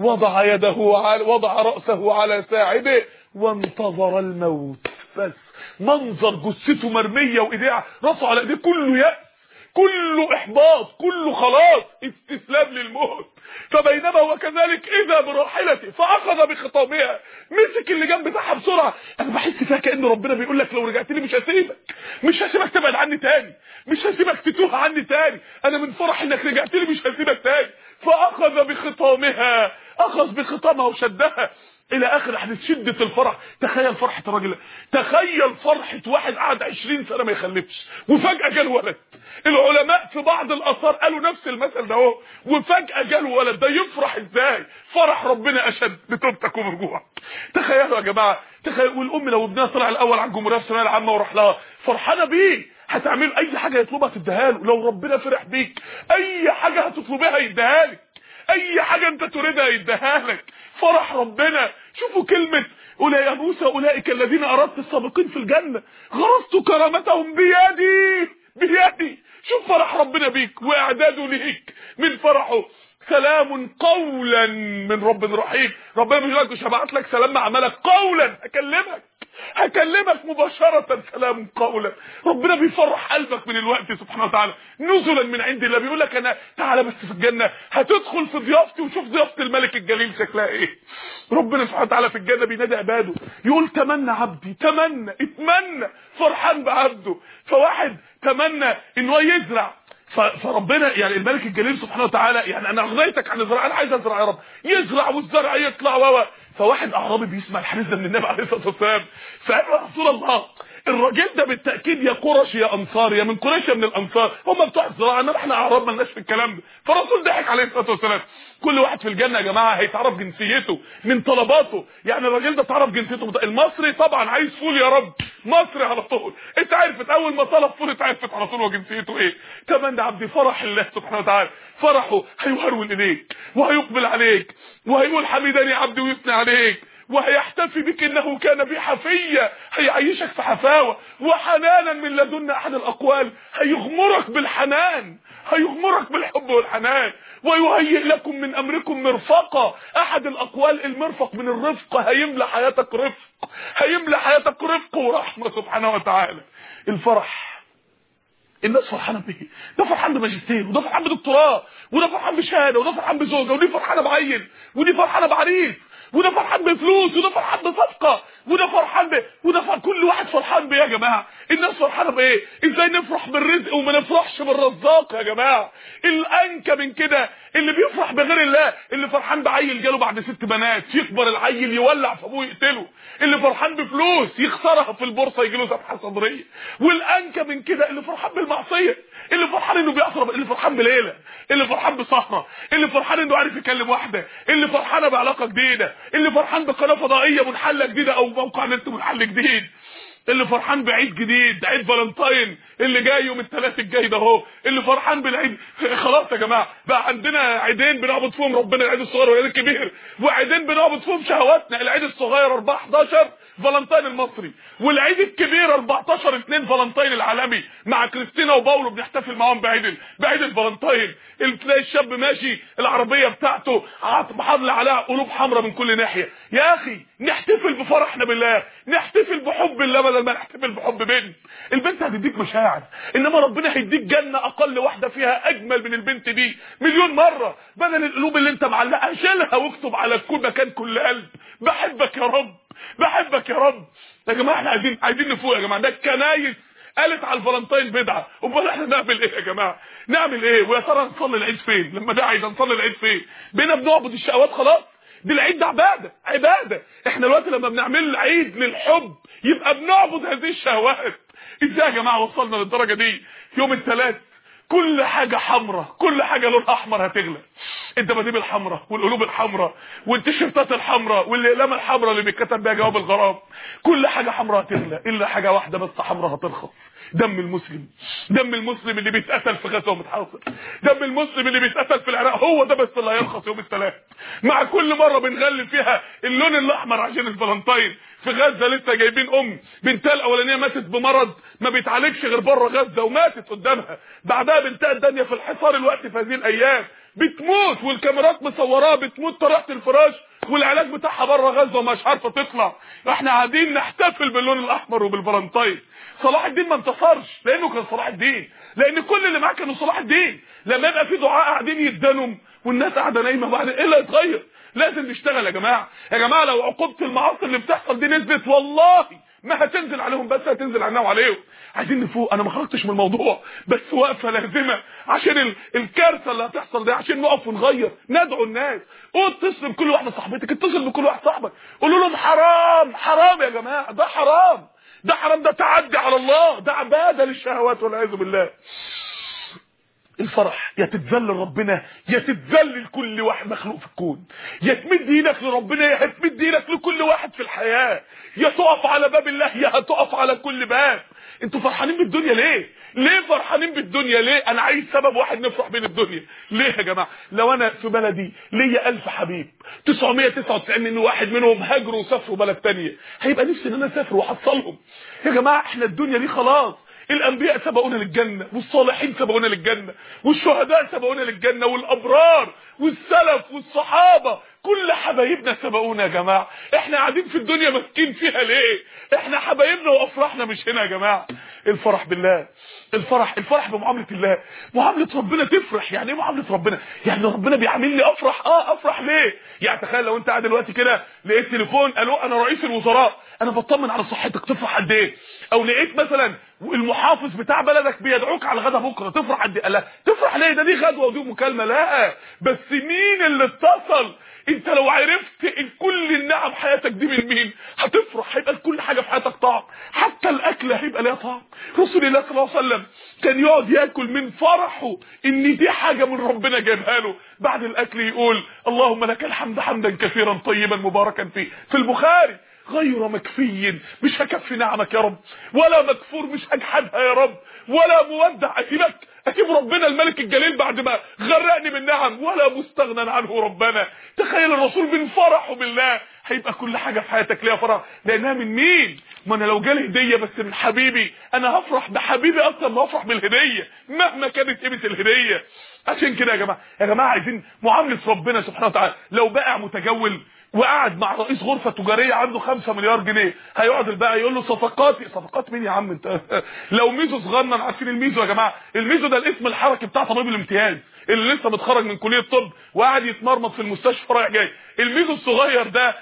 Speaker 1: وضع راسه على ساعده وانتظر الموت. بس منظر جثته مرميه وايديه راسه على ايديه، كله يأس، كله احباط، كله خلاص استسلام للموت. فبينما هو كذلك اذا براحلته فاخذ بخطامها، مسك اللي جنب بتاعها بسرعه. انا بحس فيها كأن ربنا بيقول لك لو رجعت لي مش هسيبك تبعد عني تاني، مش هسيبك تتوه عني تاني، انا من فرح انك رجعت لي مش هسيبك تاني. فاخذ بخطامها، اخذ بخطامها وشدها الى اخر حدث شده الفرح. تخيل فرحه الراجل، تخيل فرحه واحد قعد 20 سنه ما يخلفش وفجاه جاله ولد. العلماء في بعض الاثار قالوا نفس المثل ده اهو، وفجاه جاله ولد. ده يفرح ازاي؟ فرح ربنا اشد بتوبتك ورجوعك. تخيلوا يا جماعه، تخيل والام لو ابنها طلع الاول على الجمهوريه في الثانويه العامه وراح لها فرحانه بيه، هتعمل اي حاجه يطلبها تديها له. لو ربنا فرح بيك اي حاجه هتطلبها يديها لك، اي حاجه انت تريدها يديها لك. فرح ربنا. شوفوا كلمه يا موسى اولئك الذين اردت السابقين في الجنه غرست كرامتهم بيدي. شوف فرح ربنا بيك واعداده ليك من فرحه. سلام قولا من رب رحيم. ربنا مش قالك مش هبعت لك سلام مع ملك، قولا هكلمك مباشرة. سلام قولا. ربنا بيفرح قلبك من الوقت سبحانه وتعالى نزلا من عند الله. بيقول لك انا تعالى بس في الجنة هتدخل في ضيافتي وشوف ضيافة الملك الجليل شكلها ايه. ربنا سبحانه وتعالى في الجنة بينادي عباده يقول تمنى عبدي، اتمنى فرحان بعبده. فواحد تمنى انه يزرع، فربنا يعني الملك الجليل سبحانه وتعالى يعني انا اغنيتك عن الزراعه، انا عايز ازرع يا رب، يزرع والزرع يطلع فواحد اعرابي بيسمع الحديث ده من النبي عليه الصلاه والسلام، فقال يا رسول الله الراجل ده بالتاكيد يا قرش يا انصار، يا من قريش يا من الانصار، هم بتوع الزراعه، انما احنا اعراب مالناش في الكلام ده. فالرسول ضحك عليه الصلاه والسلام. كل واحد في الجنه يا جماعه هيتعرف جنسيته من طلباته. يعني الراجل ده تعرف جنسيته المصري طبعا عايز فول يا رب، مصري على طول، انت عرفت اول ما طلب فول اتعرفت على طول وجنسيته ايه. كمان ده عبد فرح الله سبحانه وتعالى، فرحه هيهرول اليك وهيقبل عليك وهيقول حميدني عبدي ويثني عليك وهيحتفي بك انه كان بي حفيا، هيعيشك في حفاوه وحنانا من لدن احد الاقوال، هيغمرك بالحنان، هيغمرك بالحب والحنان، ويهيئ لكم من امركم مرفقا. احد الاقوال المرفق من الرفق، هيملى حياتك رفق، هيملى حياتك رفق ورحمه سبحانه وتعالى. الفرح الناس فرحانه بيه، ده فرحان بماجستير، وده فرحان بدكتوراه، وده فرحان بشهاده، وده فرحان بزوجه، ودي فرحانه بعيل، ودي فرحانه بعريس، وده فرحان بفلوس، وده فرحان بصفقه، وده فرحان كل واحد فرحان بايه يا جماعه؟ الناس فرحانه بايه؟ ازاي نفرح بالرزق وما نفرحش بالرزاق يا جماعه؟ الانكى من كده اللي بيفرح بغير الله، اللي فرحان بعيل جاله بعد 6 بنات، يكبر العيل يولع في ابوه يقتله، اللي فرحان بفلوس يخسرها في البورصه يجي له ذبحه صدريه، والانكى من كده اللي فرحان بالمعصيه، اللي فرحان انه بيعصر، اللي فرحان بليله، اللي فرحان بسهره، اللي فرحان انه عارف يكلم واحده، اللي فرحانه بعلاقه جديده، اللي فرحان بقناه فضائيه منحله جديده او موقع نت منحل جديد، اللي فرحان بعيد جديد، عيد فالنتاين اللي جاي يوم الثلاث الجاي ده اهو، اللي فرحان بالعيد. خلاص يا جماعه بقى عندنا عيدين بنعبد فيهم ربنا، العيد الصغير والعيد الكبير، وعيدين بنعبد فيهم شهواتنا، العيد الصغير 4/11 فالنتاين المصري، والعيد الكبير 14/2 فالنتاين العالمي، مع كريستينا وباولو بنحتفل معاهم بعيد الفالنتاين. تلاقي الشاب ماشي العربيه بتاعته حاضر عليها قلوب حمراء من كل ناحيه. يا اخي نحتفل بفرحنا بالله، نحتفل بحب الله بدل ما نحتفل بحب بنت. البنت هتديك مشاعر، انما ربنا هيديك جنه اقل واحده فيها اجمل من البنت دي مليون مره. بدل القلوب اللي انت معلقها شيلها واكتب على كل مكان كل قلب بحبك يا رب، بحبك يا رب. يا جماعه احنا عايزين نفوق يا جماعه. ده الكنايس قالت على الفالنتين بدعه، امال احنا نعمل ايه يا جماعه؟ نعمل ايه؟ ويا ترى نصلي العيد فين؟ لما ده عايز نصلي العيد فين؟ بينا بنعبد الشهوات خلاص؟ دي العيد ده عباده. احنا دلوقتي لما بنعمل عيد للحب يبقى بنعبد هذه الشهوات. ازاي يا جماعه وصلنا للدرجه دي؟ يوم الثلاث كل حاجه حمراء، كل حاجه لون احمر هتغلى، الدباديب الحمراء والقلوب الحمراء والتيشيرتات الحمراء والاقلام الحمراء اللي بيتكتب بيها جواب الغرام، كل حاجه حمراء هتغلى الا حاجه واحده بس حمراء هترخص، دم المسلم. دم المسلم اللي بيتقتل في غزه ومتحاصر، دم المسلم اللي بيتقتل في العراق، هو ده بس اللي هيرخص يوم الثلاث. مع كل مره بنغلي فيها اللون الاحمر عشان الفالنتين. في غزه لسه جايبين بنتها الاولانيه ماتت بمرض ما بيتعالجش غير بره غزه وماتت قدامها، بعدها بنتها الثانيه في الحصار الوقت في هذه الايام بتموت والكاميرات مصوراها بتموت طريقه الفراش والعلاج بتاعها بره غزه ومش عارفه تطلع. احنا قاعدين نحتفل باللون الاحمر وبالفالنتين. صلاح الدين ما انتصرش لانه كان صلاح الدين، لان كل اللي معاه كانوا صلاح الدين. لما يبقى في دعاء قاعدين يدنوا والناس قاعده نايمه بعد ايه اللي هيتغير؟ لازم نشتغل يا جماعه. يا جماعه لو عقوبه المعاصي اللي بتحصل دي نزلت والله ما هتنزل عليهم بس هتنزل علينا وعليهم. عايزين نفوق. انا ما خرجتش من الموضوع بس وقفه لازمه عشان الكارثه اللي هتحصل دي، عشان نقف ونغير. ندعو الناس، اتصل بكل واحده صاحبتك، اتصل بكل واحد صاحبك، قولوا لهم حرام حرام يا جماعه، ده حرام، ده حرام، ده تعدي على الله، ده عباده للشهوات والعياذ بالله. الفرح يا تتذل ربنا يا تتذل لكل واحد مخلوق في الكون، يا تمد ايدك لربنا يا تمد ايدك لكل واحد في الحياه، يا تقف على باب الله يا هتقف على كل باب. انتوا فرحانين بالدنيا ليه؟ ليه فرحانين بالدنيا ليه؟ انا عايز سبب واحد نفرح بين الدنيا. ليه يا جماعه؟ لو انا في بلدي ليا 1000 حبيب 999 من واحد منهم هاجروا وسافروا بلد ثانيه، هيبقى نفسي ان انا اسافر واحصلهم. يا جماعه احنا الدنيا دي خلاص، الانبياء سبقونا للجنه والصالحين سبقونا للجنه والشهداء سبقونا للجنه والابرار والسلف والصحابه كل حبايبنا سبقونا. يا جماعه احنا قاعدين في الدنيا ماسكين فيها ليه؟ احنا حبايبنا وافراحنا مش هنا يا جماعه. الفرح بالله، الفرح بمعامله الله، معامله ربنا تفرح. يعني ايه معامله ربنا؟ يعني ربنا بيعاملني افرح. افرح ليه؟ يعني تخيل لو انت قاعد دلوقتي كده لقيت تليفون الو انا رئيس الوزراء، انا بطمن على صحتك تفرح قد ايه؟ او لقيت مثلا المحافظ بتاع بلدك بيدعوك على الغدا بكره تفرح قد ايه؟ لا تفرح ليه؟ دي غدوه ودي مكالمه. لا بس مين اللي اتصل؟ انت لو عرفت ان كل النعم حياتك دي من مين هتفرح. هيبقى كل حاجه في حياتك طعم، حتى الاكل هيبقى ليها طعم. رسول الله صلى الله عليه وسلم كان يقعد ياكل من فرحه ان دي حاجه من ربنا جايبها له، بعد الاكل يقول اللهم لك الحمد حمدا كثيرا طيبا مباركا فيه. في البخاري غير مكفي، مش هكفي نعمك يا رب، ولا مكفور مش هجحدها يا رب، ولا مودع اسيب ربنا الملك الجليل بعد ما غرقني بالنعم، ولا مستغنى عنه ربنا. تخيل الرسول من فرحه بالله. هيبقى كل حاجه في حياتك ليها فرح، لانها من مين؟ ما انا لو جالي هديه بس من حبيبي انا هفرح بحبيبي اكتر ما افرح بالهديه مهما كانت قيمه الهديه. عشان كده يا جماعه عايزين معامله ربنا سبحانه وتعالى. لو بائع متجول وقعد مع رئيس غرفه تجاريه عنده 5 مليار جنيه، هيقعد البائع يقول له صفقات مين يا عم انت؟ لو ميزو صغنن، عارفين الميزو يا جماعه؟ الميزو ده الاسم الحركي بتاع طبيب الامتياز اللي لسه متخرج من كليه الطب وقاعد يتمرمط في المستشفى رايح جاي. الميزو الصغير ده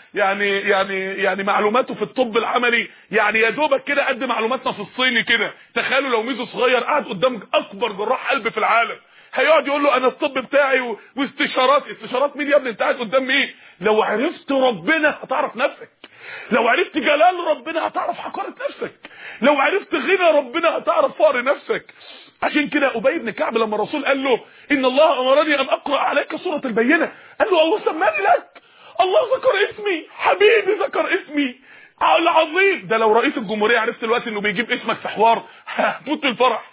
Speaker 1: يعني معلوماته في الطب العملي يعني يا دوبك كده قد معلوماتنا في الصيني كده. تخيلوا لو ميزو صغير قاعد قدام اكبر جراح قلب في العالم، هيقعد يقول له انا الطب بتاعي واستشارات مين يا ابني؟ انت قاعد قدام مين؟ لو عرفت ربنا هتعرف نفسك، لو عرفت جلال ربنا هتعرف حقارة نفسك، لو عرفت غنى ربنا هتعرف فقر نفسك. عشان كده ابي بن كعب لما الرسول قال له ان الله امرني ان اقرا عليك سوره البينه، قال له الله سماني لك، الله ذكر اسمي، حبيبي ذكر اسمي العظيم. ده لو رئيس الجمهوريه عرفت دلوقتي انه بيجيب اسمك في حوار هتموت الفرح.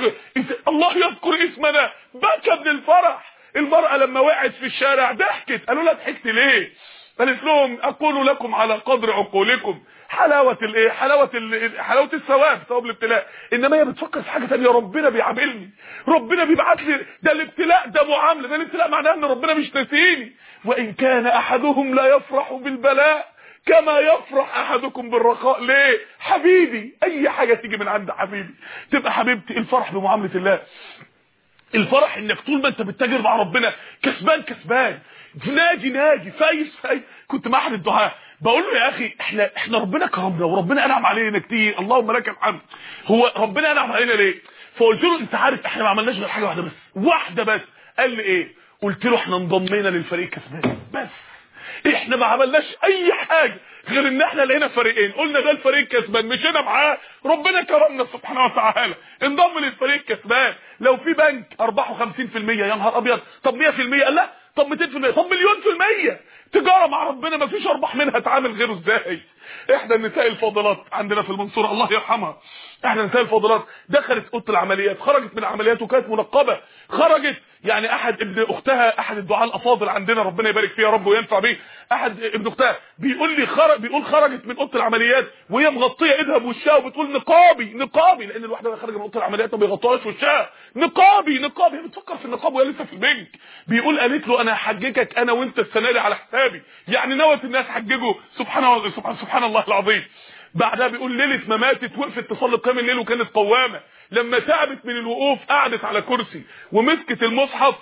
Speaker 1: الله يذكر اسمنا، بكى من الفرح. المرأة لما وقعت في الشارع ضحكت، قالوا لها ضحكت ليه؟ قالت لهم اقول لكم على قدر عقولكم. حلاوه الايه؟ حلاوه الثواب، ثواب الابتلاء. انما هي بتفكر في حاجه ثانيه، ربنا بيعاملني، ربنا بيبعت لي، ده الابتلاء ده معامله، ده الابتلاء معناه ان ربنا مش ناسيني. وان كان احدهم لا يفرح بالبلاء كما يفرح احدكم بالرخاء. ليه؟ حبيبي، اي حاجه تيجي من عند حبيبي تبقى حبيبتي. الفرح بمعامله الله، الفرح انك طول ما انت بتتاجر مع ربنا كسبان، ناجي فايز. كنت مع احد الدعاء بقول له يا اخي احنا ربنا كرمنا وربنا انعم علينا كتير، اللهم لك الحمد. هو ربنا انعم علينا ليه؟ فقلت له انت عارف احنا ما عملناش غير حاجه واحده بس. قال لي ايه؟ قلت له احنا انضمينا للفريق كسبان بس، احنا ما عملناش اي حاجه غير ان احنا لقينا فريقين قلنا ده الفريق كسبان مشينا معاه، ربنا كرمنا سبحانه وتعالى انضم للفريق كسبان. لو في بنك ارباحه 50% يا نهار ابيض، طب 100%؟ قال لا، طب 200%، طب مليون في المية. تجاره مع ربنا ما فيش ارباح منها، تعامل غيره ازاي؟ احدى النساء الفاضلات عندنا في المنصوره الله يرحمها، احدى النساء الفاضلات دخلت اوضه العمليات، خرجت من العمليات وكانت منقبه، خرجت يعني احد ابن اختها، احد الدعاة الافاضل عندنا ربنا يبارك فيه يا رب وينفع بيه، احد ابن اختها بيقول خرجت من اوضه العمليات وهي مغطيه ايدها بوشها وبتقول نقابي، لان الواحده اللي خارجه من اوضه العمليات ما بيغطوهاش وشها، نقابي. هي بتفكر في النقاب وهي لسه في البنك. بيقول قالت له انا هحججك انا وانت السنه دي على حسابي، يعني نوت الناس حججوا. سبحان الله العظيم. بعدها بيقول ليله ما ماتت وقفت تصلي قيام الليل وكانت قوامه، لما تعبت من الوقوف قعدت على كرسي ومسكت المصحف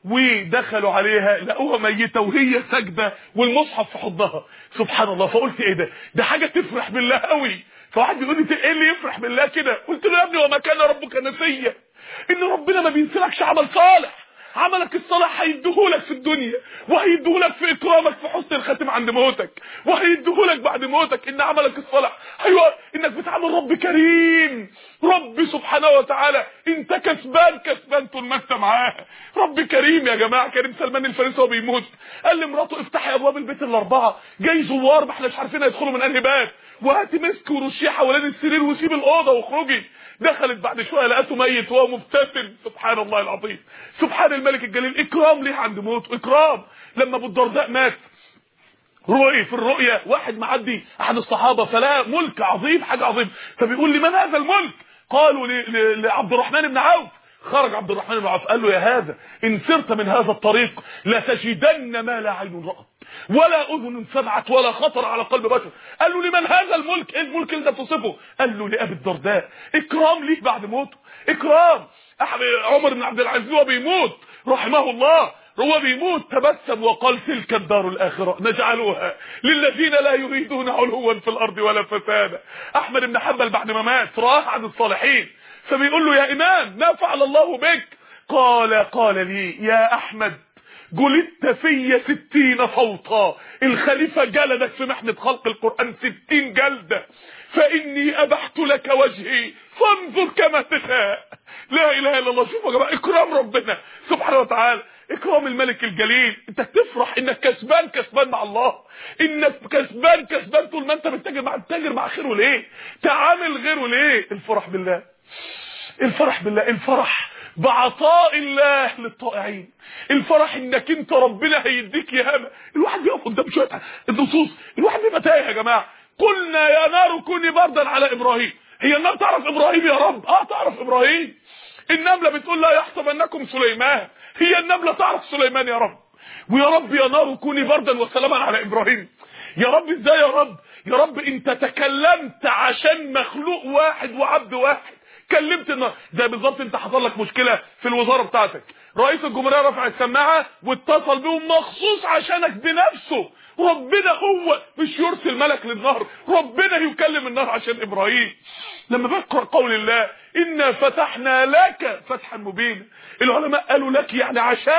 Speaker 1: ودخلوا عليها لقوها ميته وهي ساجده والمصحف في حضنها. سبحان الله. فقلت ايه ده حاجه تفرح بالله قوي. فواحد بيقول لي ايه اللي يفرح بالله كده؟ قلت له يا ابني وما كان ربك نسيا، ان ربنا ما بينسلكش عمل صالح، عملك الصالح هيديهولك في الدنيا وهيديهولك في اكرامك في حسن الخاتم عند موتك، وهيديهولك بعد موتك. ان عملك الصالح ايوه انك بتعامل رب كريم، رب سبحانه وتعالى انت كسبان طول ما انت معاه. رب كريم يا جماعه. كريم سلمان الفارسي وهو بيموت قال لمراته افتحي ابواب البيت الاربعه، جاي زوار ما احناش عارفين هيدخلوا من انهي باب، وهاتي مسك ورشيه حوالين السرير وسيب الاوضه واخرجي. دخلت بعد شويه لقته ميت وهو مبتسم. سبحان الله العظيم، سبحان الملك الجليل. اكرام ليه عند موته، اكرام. لما ابو الدرداء مات رؤي في الرؤيا واحد معدي احد الصحابه فلا ملك عظيم، حاجه عظيمه، فبيقول لمن هذا الملك؟ قالوا لعبد الرحمن بن عوف. خرج عبد الرحمن بن عوف قال له يا هذا ان سرت من هذا الطريق لتجدن ما لا عين رأت ولا اذن سمعت ولا خطر على قلب بشر. قال له لمن هذا الملك؟ ايه الملك اللي انت بتصفه؟ قال له لابي الدرداء. اكرام ليه بعد موته، اكرام. عمر بن عبد العزيز وهو بيموت رحمه الله هو بيموت تبسم وقال تلك الدار الآخرة نجعلها للذين لا يريدون علوا في الأرض ولا فسادا. أحمد بن حنبل بعد ما مات راح عن الصالحين فبيقول له يا إمام ما فعل الله بك؟ قال لي يا أحمد جلدت في 60 صوتا، الخليفة جلدك في محنة خلق القرآن 60 جلدة، فإني أبحت لك وجهي فانظر كما تشاء. لا إله إلا الله. شوفوا يا جماعة إكرام ربنا سبحانه وتعالى، إكرام الملك الجليل. أنت تفرح إنك كسبان مع الله، إنك كسبان طول ما أنت بتتاجر مع خيره ليه؟ تعامل غيره ليه؟ الفرح بالله، الفرح بعطاء الله للطائعين، الفرح انك انت ربنا هيديك ياما. الواحد بيقف قدام شويه النصوص الواحد بيبقى تايه يا جماعه. قلنا يا نار كوني بردا على ابراهيم، هي النار تعرف ابراهيم يا رب؟ تعرف ابراهيم. النمله بتقول لا يحسبنكم سليمان، هي النمله تعرف سليمان يا رب؟ ويا رب يا نار كوني بردا وسلاما على ابراهيم. يا رب ازاي يا رب؟ يا رب انت تكلمت عشان مخلوق واحد وعبد واحد، كلمت النار. ده بالظبط انت حصل لك مشكله في الوزاره بتاعتك، رئيس الجمهوريه رفع السماعه واتصل بيهم مخصوص عشانك بنفسه. ربنا هو مش يرسل ملك للنار، ربنا يكلم النار عشان ابراهيم. لما بقرا قول الله انا فتحنا لك فتحا مبينا، العلماء قالوا لك يعني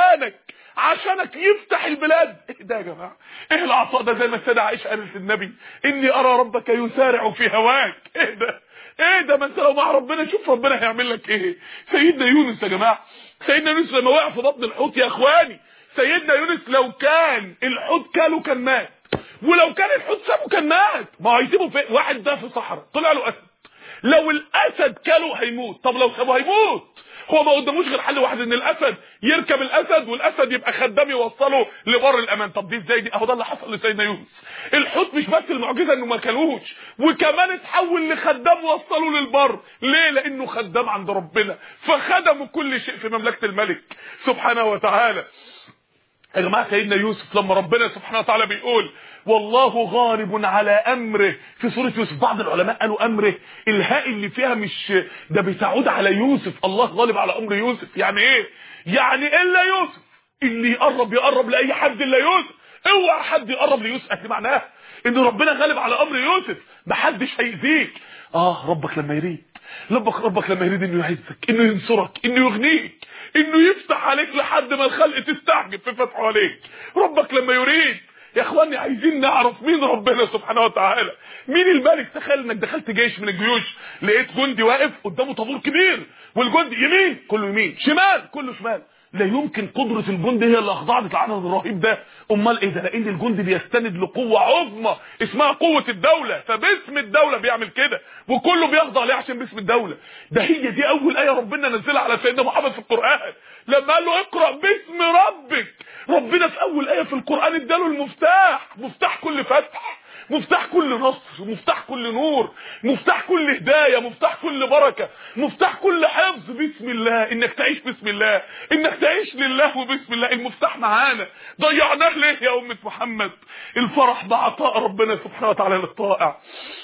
Speaker 1: عشانك يفتح البلاد. ايه ده يا جماعه؟ ايه العطاء ده؟ زي ما السيده عائشه قالت للنبي اني ارى ربك يسارع في هواك. ايه ده؟ ما انت لو مع ربنا شوف ربنا هيعمل لك ايه. سيدنا يونس يا جماعه، سيدنا يونس لما وقع في بطن الحوت يا اخواني، سيدنا يونس لو كان الحوت كاله كان مات، ولو كان الحوت سابه كان مات. ما هيسيبه فين؟ واحد ده في صحراء طلع له اسد، لو الاسد كاله هيموت، طب لو سابه هيموت. هو ما قداموش غير حل واحد، ان الاسد يركب الاسد والاسد يبقى خدام يوصله لبر الامان. طب دي ازاي دي؟ اهو ده اللي حصل لسيدنا يونس. الحوت مش بس المعجزه انه ما كلوش، وكمان اتحول لخدام وصله للبر. ليه؟ لانه خدام عند ربنا، فخدموا كل شيء في مملكه الملك سبحانه وتعالى. يا جماعه سيدنا يوسف لما ربنا سبحانه وتعالى بيقول والله غالب على امره في سوره يوسف، بعض العلماء قالوا امره الهاء اللي فيها مش ده بتعود على يوسف، الله غالب على امر يوسف. يعني ايه؟ يعني الا يوسف، اللي يقرب لاي حد الا يوسف. اوعى حد يقرب ليوسف، دي معناها ان ربنا غالب على امر يوسف، محدش هيأذيك. ربك لما يريد، ربك لما يريد انه يعزك، انه ينصرك، انه يغنيك، انه يفتح عليك لحد ما الخلق تستعجب في فتحه عليك. ربك لما يريد. يا اخواني عايزين نعرف مين ربنا سبحانه وتعالى، مين الملك. تخيل انك دخلت جيش من الجيوش، لقيت جندي واقف قدامه طابور كبير، والجندي يمين كله يمين، شمال كله شمال. لا يمكن قدرة الجندي هي اللي اخضعت العدد الرهيب ده. امال ايه ده؟ لان الجندي بيستند لقوة عظمى اسمها قوة الدولة، فباسم الدولة بيعمل كده، وكله بيخضع ليه عشان باسم الدولة. ده هي دي اول آية ربنا نزلها على سيدنا محمد في القرآن، لما قال له اقرأ باسم ربك. ربنا في اول آية في القرآن اداله المفتاح، مفتاح كل فتح، مفتاح كل نصر، مفتاح كل نور، مفتاح كل هداية، مفتاح كل بركة، مفتاح كل حفظ. بسم الله، انك تعيش بسم الله، انك تعيش لله وبسم الله. المفتاح معانا، ضيعناه ليه يا أمة محمد؟ الفرح بعطاء ربنا سبحانه وتعالى للطائع،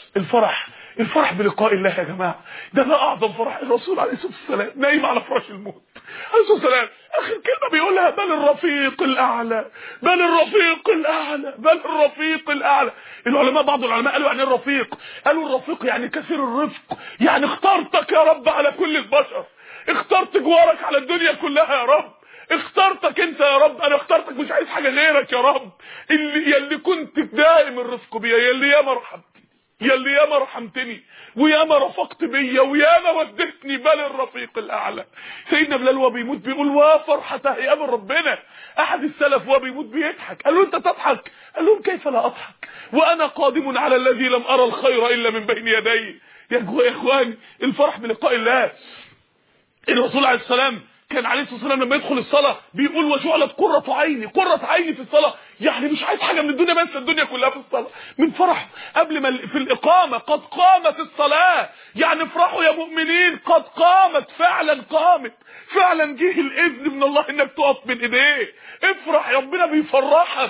Speaker 1: الفرح بلقاء الله يا جماعه. ده بقى اعظم فرح. الرسول عليه الصلاه والسلام نايم على فراش الموت عليه الصلاه والسلام، اخر كلمه بيقولها بل الرفيق الاعلى، بل الرفيق الاعلى، بل الرفيق الاعلى. العلماء بعض العلماء قالوا يعني الرفيق، قالوا الرفيق يعني كثير الرفق، يعني اخترتك يا رب على كل البشر، اخترت جوارك على الدنيا كلها يا رب، اخترتك انت يا رب، انا اخترتك مش عايز حاجه غيرك يا رب. اللي كنت دائم الرفق بيا، يلي ياما رحمتني، يلي ياما رحمتني، وياما رفقت بيا، وياما ودتني. بل الرفيق الاعلى. سيدنا بلال وهو بيموت بيقول وفرحته يقابل ربنا. احد السلف وهو بيموت بيضحك، قال له انت تضحك؟ قال لهم كيف لا اضحك وانا قادم على الذي لم ارى الخير الا من بين يدي. يا اخواني الفرح بلقاء الله. الرسول عليه السلام كان عليه الصلاه والسلام لما يدخل الصلاه بيقول وجعلت قرة عيني في الصلاه، يعني مش عايز حاجه من الدنيا، بس الدنيا كلها في الصلاه من فرح. قبل ما في الاقامه قد قامت الصلاه، يعني افرحوا يا مؤمنين قد قامت، فعلا قامت، فعلا جه الاذن من الله انك تقف بين ايديه. افرح، ربنا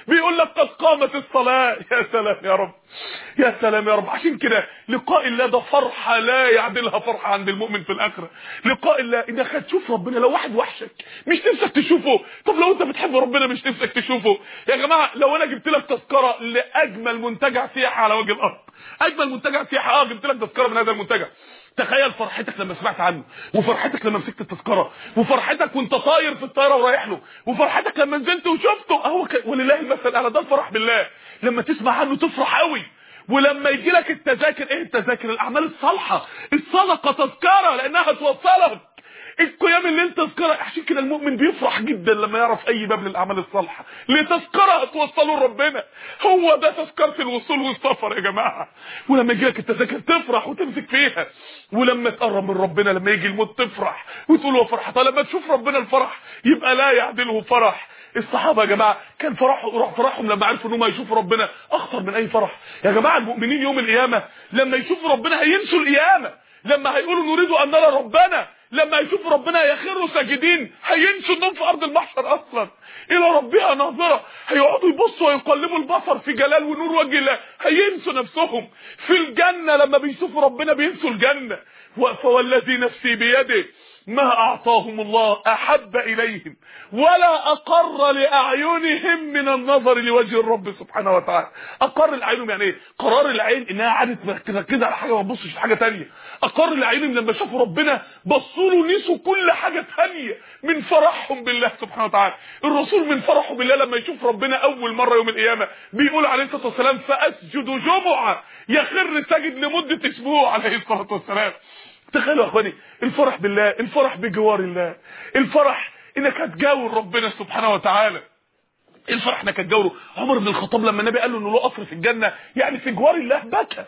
Speaker 1: بيقول لك قد قامت الصلاة. يا سلام يا رب، يا سلام يا رب. عشان كده لقاء الله ده فرحة لا يعدلها فرحة عند المؤمن في الآخرة. لقاء الله انك هتشوف ربنا. لو واحد وحشك مش نفسك تشوفه، طب لو انت بتحب ربنا مش نفسك تشوفه؟ يا جماعة لو انا جبت لك تذكرة لأجمل منتجع سياحي على وجه الأرض، أجمل منتجع سياحي، جبت لك تذكرة من هذا المنتجع، تخيل فرحتك لما سمعت عنه، وفرحتك لما مسكت التذكرة، وفرحتك وانت طاير في الطياره ورايح له، وفرحتك لما نزلت وشفته. اهو ولله المثل الاعلى. ده الفرح بالله. لما تسمع عنه تفرح قوي. ولما يجي لك التذاكر، ايه التذاكر؟ الاعمال الصالحه، الصدقه تذكره لانها توصلك، القيام الليل تذكره. عشان كده المؤمن بيفرح جدا لما يعرف اي باب للاعمال الصالحه لتذكره توصله لربنا. هو ده تذكره الوصول والسفر يا جماعه. ولما يجي لك التذاكر تفرح وتمسك فيها. ولما تقرب من ربنا لما يجي الموت تفرح وتقول هو فرحه. لما تشوف ربنا الفرح يبقى لا يعدله فرح. الصحابه يا جماعه كان فرحهم لما عرفوا انهم هيشوفوا ربنا اخطر من اي فرح. يا جماعه المؤمنين يوم القيامه لما يشوفوا ربنا هينسوا القيامه، لما هيقولوا نريد ان نرى ربنا، لما يشوفوا ربنا يخروا ساجدين، هينسوا انهم في ارض المحشر اصلا. الى ربها ناظره، هيقعدوا يبصوا ويقلبوا البصر في جلال ونور وجه الله، هينسوا نفسهم. في الجنه لما بيشوفوا ربنا بينسوا الجنه. فوالذي نفسي بيده ما اعطاهم الله احب اليهم ولا اقر لاعينهم من النظر لوجه الرب سبحانه وتعالى. اقر لاعينهم يعني ايه؟ قرار العين انها قعدت مركزه على حاجه ما تبصش في حاجه ثانيه. اقر لاعينهم لما شافوا ربنا بصوا له نسوا كل حاجه ثانيه من فرحهم بالله سبحانه وتعالى. الرسول من فرحه بالله لما يشوف ربنا اول مره يوم القيامه بيقول عليه الصلاه والسلام فاسجد جمعه، يخر ساجد لمده اسبوع عليه الصلاه والسلام. تخيلوا يا اخواني الفرح بالله، الفرح بجوار الله، الفرح انك هتجاور ربنا سبحانه وتعالى، الفرح انك هتجاوره. عمر بن الخطاب لما النبي قال له انه له قصر في الجنه يعني في جوار الله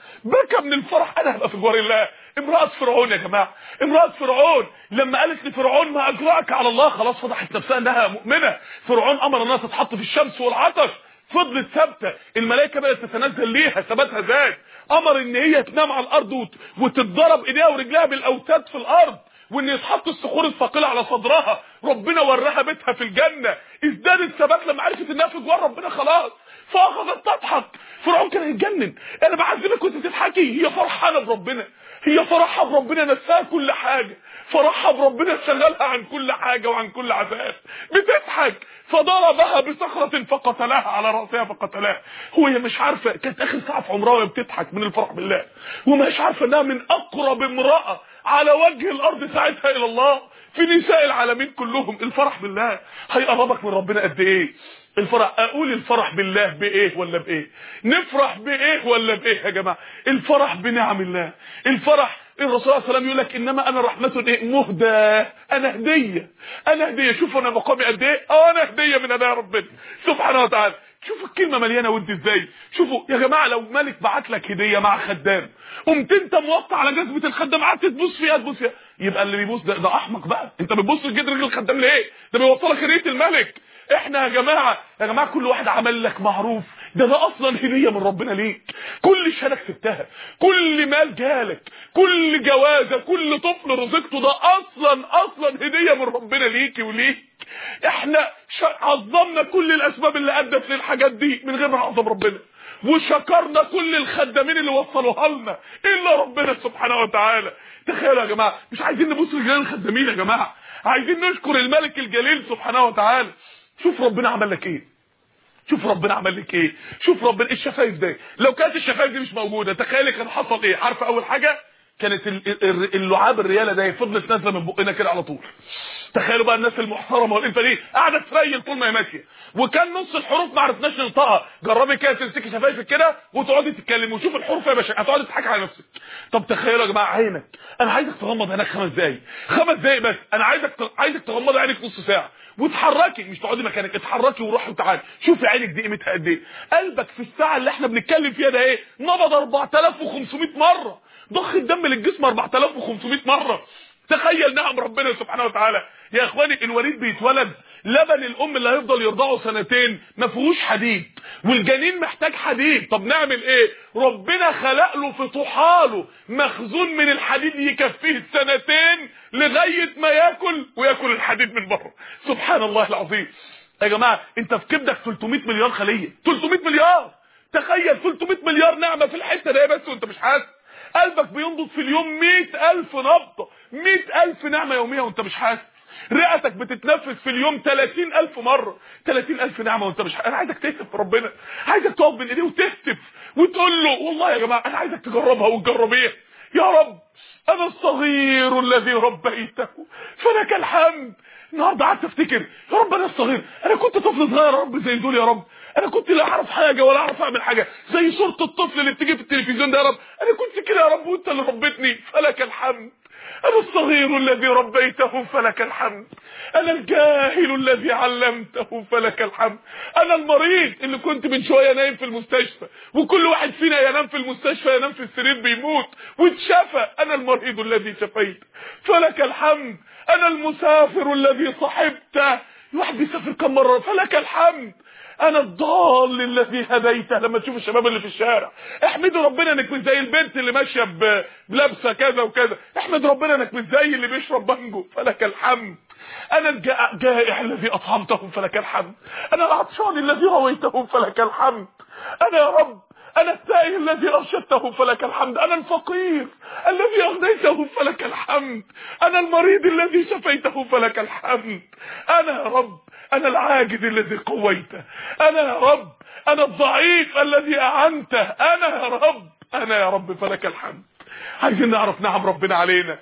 Speaker 1: بكى من الفرح. انا هبقى في جوار الله. امراه فرعون يا جماعه، امراه فرعون لما قالت لفرعون ما اجرأك على الله، خلاص فضحت نفسها انها مؤمنه. فرعون امر انها تتحط في الشمس والعطش، فضلت ثابته، الملائكه بدات تتنزل ليها، ثباتها زاد. امر ان هي تنام على الارض وتتضرب ايديها ورجلها بالاوتاد في الارض، وان يتحط الصخور الثقيله على صدرها. ربنا وراها بيتها في الجنه، ازدادت ثبات لما عرفت انها في جوار ربنا خلاص، فاخذت تضحك. فرعون كان هيتجنن. انا بعذبك وانت تضحكي. هي فرحانه بربنا، هي فرحها بربنا نساها كل حاجه، فرحها بربنا شغلها عن كل حاجه وعن كل عذاب، بتضحك. فضربها بصخره فقتلها على راسها فقتلها. هي مش عارفه، كانت اخر ساعه في عمرها وهي بتضحك من الفرح بالله، ومش عارفه انها من اقرب امراه على وجه الارض ساعتها الى الله في نساء العالمين كلهم. الفرح بالله هيقربك من ربنا قد ايه؟ الفرح، اقول الفرح بالله بايه ولا بايه؟ نفرح بايه ولا بايه يا جماعه؟ الفرح بنعم الله. الفرح الرسول صلى الله عليه وسلم يقول لك انما انا رحمه ايه؟ مهدى، انا هديه، انا هديه. شوفوا انا مقامي قد ايه، انا هديه من هدايا ربنا سبحانه وتعالى. شوفوا الكلمه مليانه ود ازاي. شوفوا يا جماعه لو ملك بعت لك هديه مع خدام، قمت انت موقع على جزمه الخدام قعدت تبص فيها، يبقى اللي بيبص ده احمق بقى. انت بتبص لجدر رجل الخدام ليه؟ ده بيوصلك هديه الملك. احنا يا جماعه كل واحد عمل لك معروف ده اصلا هديه من ربنا ليك. كل شهاده كسبتها، كل مال جالك، كل جوازه، كل طفل رزقته، ده اصلا هديه من ربنا ليكي وليك. احنا عظمنا كل الاسباب اللي ادت للحاجات دي من غير ما نعظم ربنا، وشكرنا كل الخدامين اللي وصلوها لنا الا ربنا سبحانه وتعالى. تخيلوا يا جماعه، مش عايزين نبص لجلال الخدامين يا جماعه، عايزين نشكر الملك الجليل سبحانه وتعالى. شوف ربنا عمل لك ايه، شوف ربنا عمل لك ايه، شوف ربنا. الشفايف دي لو كانت الشفايف دي مش موجوده تخيلي كان حصل ايه؟ عارفه اول حاجه كانت اللعاب الرياله ده فضلت نازله من بقنا كده على طول. تخيلوا بقى الناس المحترمه والانفه دي قاعده تريل طول ما هي ماشيه، وكان نص الحروف ما عرفناش ننطقها. جربي كده تمسكي شفايفك كده وتقعدي تتكلمي وشوف الحروف يا باشا، هتقعدي تضحكي على نفسك. طب تخيلوا يا جماعه عينك، انا عايزك تغمض عينك 5 دقايق، 5 دقايق بس. انا عايزك تغمضي عينك نص ساعه وتحركي، مش تقعدي مكانك، اتحركي وروحي وتعالي. شوفي عينك دي قيمتها قد ايه. قلبك في الساعه اللي احنا بنتكلم فيها ده ايه؟ نبض 4500 مره، ضخ الدم للجسم 4500 مره. تخيل نعم ربنا سبحانه وتعالى. يا اخواني الوليد بيتولد لبن الام اللي هيفضل يرضعه 2 سنين ما فيهوش حديد، والجنين محتاج حديد. طب نعمل ايه؟ ربنا خلق له في طحاله مخزون من الحديد يكفيه 2 لغايه ما ياكل وياكل الحديد من بره. سبحان الله العظيم. يا جماعه انت في كبدك 300 مليار خليه، 300 مليار. تخيل 300 مليار نعمه في الحته دي بس وانت مش حاسس. قلبك بينبض في اليوم 100,000 نبضه، 100,000 نعمه يوميه وانت مش حاسس. رئتك بتتنفس في اليوم 30,000 مره، 30,000 نعمه وانت مش حاسس. انا عايزك تهتف ربنا، عايزك تقف بين ايديه وتهتف وتقول له والله يا جماعه انا عايزك تجربها وتجربيها. يا رب انا الصغير الذي ربيته فلك الحمد. النهارده قعدت افتكر يا رب انا الصغير، انا كنت طفل صغير يا رب زي دول يا رب، انا كنت لا اعرف حاجه ولا اعرف اعمل حاجه زي صوره الطفل اللي بتيجي في التلفزيون ده يا رب، انا كنت كده يا رب وانت اللي ربيتني فلك الحمد. انا الصغير الذي ربيته فلك الحمد، انا الجاهل الذي علمته فلك الحمد، انا المريض اللي كنت من شويه نايم في المستشفى وكل واحد فينا ينام في المستشفى ينام في السرير بيموت واتشفى، انا المريض الذي شفيت فلك الحمد، انا المسافر الذي صحبته، الواحد بيسافر كم مره فلك الحمد، انا الضال الذي هديته. لما تشوف الشباب اللي في الشارع احمدوا ربنا انك مش زي البنت اللي ماشيه بلبسه كذا وكذا، احمد ربنا انك مش زي اللي بيشرب بانجو فلك الحمد، انا الجائع الذي اطعمته فلك الحمد، انا العطشان الذي رويته فلك الحمد، انا يا رب انا التائه الذي ارشدته فلك الحمد، انا الفقير الذي اغنيته فلك الحمد، انا المريض الذي شفيته فلك الحمد، انا يا رب انا العاجز الذي قويته، انا يا رب انا الضعيف الذي اعنته، انا يا رب فلك الحمد. عايزين نعرف نعم ربنا علينا.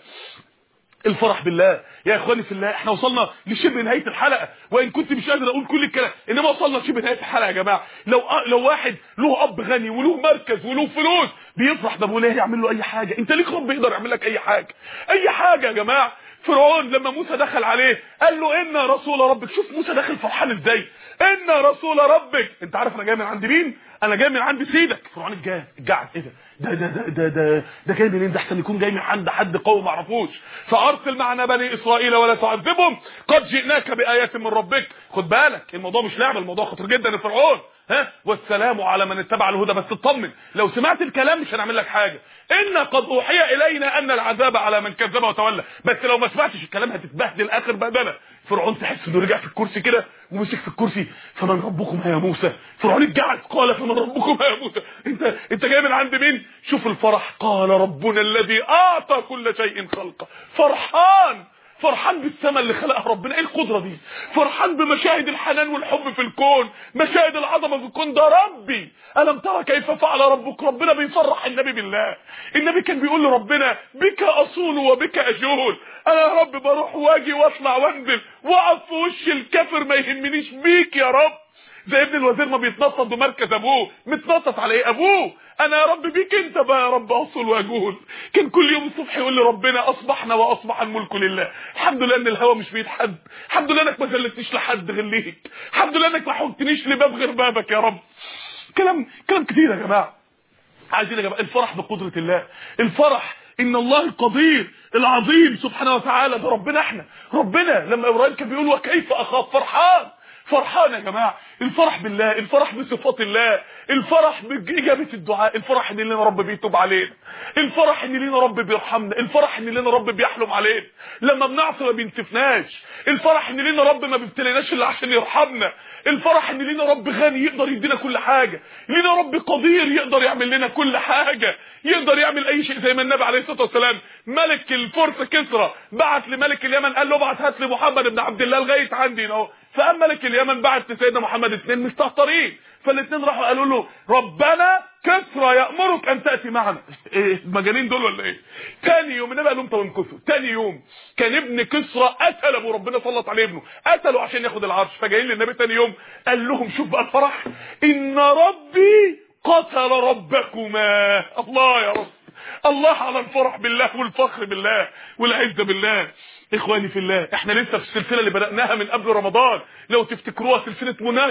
Speaker 1: الفرح بالله يا اخواني في الله، احنا وصلنا لشبه نهايه الحلقه، وان كنت مش قادر اقول كل الكلام انما وصلنا لشبه نهايه الحلقه يا جماعه. لو واحد له اب غني وله مركز وله فلوس بيفرح ده بيقول ايه يعمل له اي حاجه، انت ليك رب يقدر يعمل لك اي حاجه، اي حاجه يا جماعه. فرعون لما موسى دخل عليه قال له ان رسول ربك، شوف موسى داخل فرحان ازاي، ان رسول ربك، انت عارف انا جاي من عند مين؟ انا جاي من عند سيدك. فرعون الجعد ايه ده جاي منين؟ ده احسن يكون جاي من عند حد قوي ما اعرفوش. فارسل معنا بني اسرائيل ولا تعذبهم قد جئناك بايات من ربك. خد بالك الموضوع مش لعبه، الموضوع خطير جدا يا فرعون. والسلام على من اتبع الهدى، بس اطمن لو سمعت الكلام مش هنعمل لك حاجه، ان قد اوحي الينا ان العذاب على من كذب وتولى، بس لو ما سمعتش الكلام هتتبهدل اخر بهدله. فرعون تحس انه رجع في الكرسي كده ومسك في الكرسي، فمن ربكم يا موسى؟ فرعون اتجعد قال فمن ربكم يا موسى؟ انت جاي من عند مين؟ شوف الفرح، قال ربنا الذي اعطى كل شيء خلقه. فرحان بالسماء اللي خلقها ربنا، ايه القدره دي؟ فرحان بمشاهد الحنان والحب في الكون، مشاهد العظمه في الكون، ده ربي. الم ترى كيف فعل ربك؟ ربنا بيفرح النبي بالله. النبي كان بيقول لربنا بك اصول وبك اجول، انا يا رب بروح واجي واطلع وانزل واقف في وش الكافر ما يهمنيش بيك يا رب. زي ابن الوزير ما بيتنطط بمركز ابوه، متنطط على ايه ابوه؟ انا يا رب بيك انت بقى يا رب اصل واجول. كان كل يوم الصبح يقول لربنا اصبحنا واصبح الملك لله، الحمد لله ان الهوى مش بيد حد، الحمد لله انك ما ذلتنيش لحد غير ليك، الحمد لله انك ما حوجتنيش لباب غير بابك يا رب. كلام كتير يا جماعه. عايزين يا جماعه الفرح بقدره الله، الفرح ان الله القدير العظيم سبحانه وتعالى ده ربنا. احنا ربنا لما ابراهيم كان بيقول وكيف اخاف، فرحان يا جماعه. الفرح بالله، الفرح بصفات الله، الفرح باجابه الدعاء، الفرح ان لنا رب بيتوب علينا، الفرح ان لنا رب بيرحمنا، الفرح ان لنا رب بيحلم علينا لما بنعصي ما بينسفناش، الفرح ان لنا رب ما بيبتليناش الا عشان يرحمنا، الفرح ان لنا رب غني يقدر يدينا كل حاجه، لنا رب قدير يقدر يعمل لنا كل حاجه، يقدر يعمل اي شيء. زي ما النبي عليه الصلاه والسلام ملك الفرس كسرى بعت لملك اليمن قال له ابعت هات لي محمد بن عبد الله لغايه عندي اهو، فاما ملك اليمن بعت لسيدنا محمد اثنين مستهترين، فالاثنين راحوا قالوا له ربنا كسرى يأمرك ان تأتي معنا. ايه المجانين دول ولا ايه؟ تاني يوم النبي قال لهم طب انكسوا. تاني يوم كان ابن كسرى قتل ابو ربنا سلط عليه ابنه، قتله عشان ياخد العرش، فجايين للنبي تاني يوم قال لهم شوف بقى الفرح، ان ربي قتل ربكما. الله يا رب، الله على الفرح بالله والفخر بالله والعزه بالله. اخواني في الله، احنا لسه في السلسله اللي بدأناها من قبل رمضان، لو تفتكروها سلسله منايا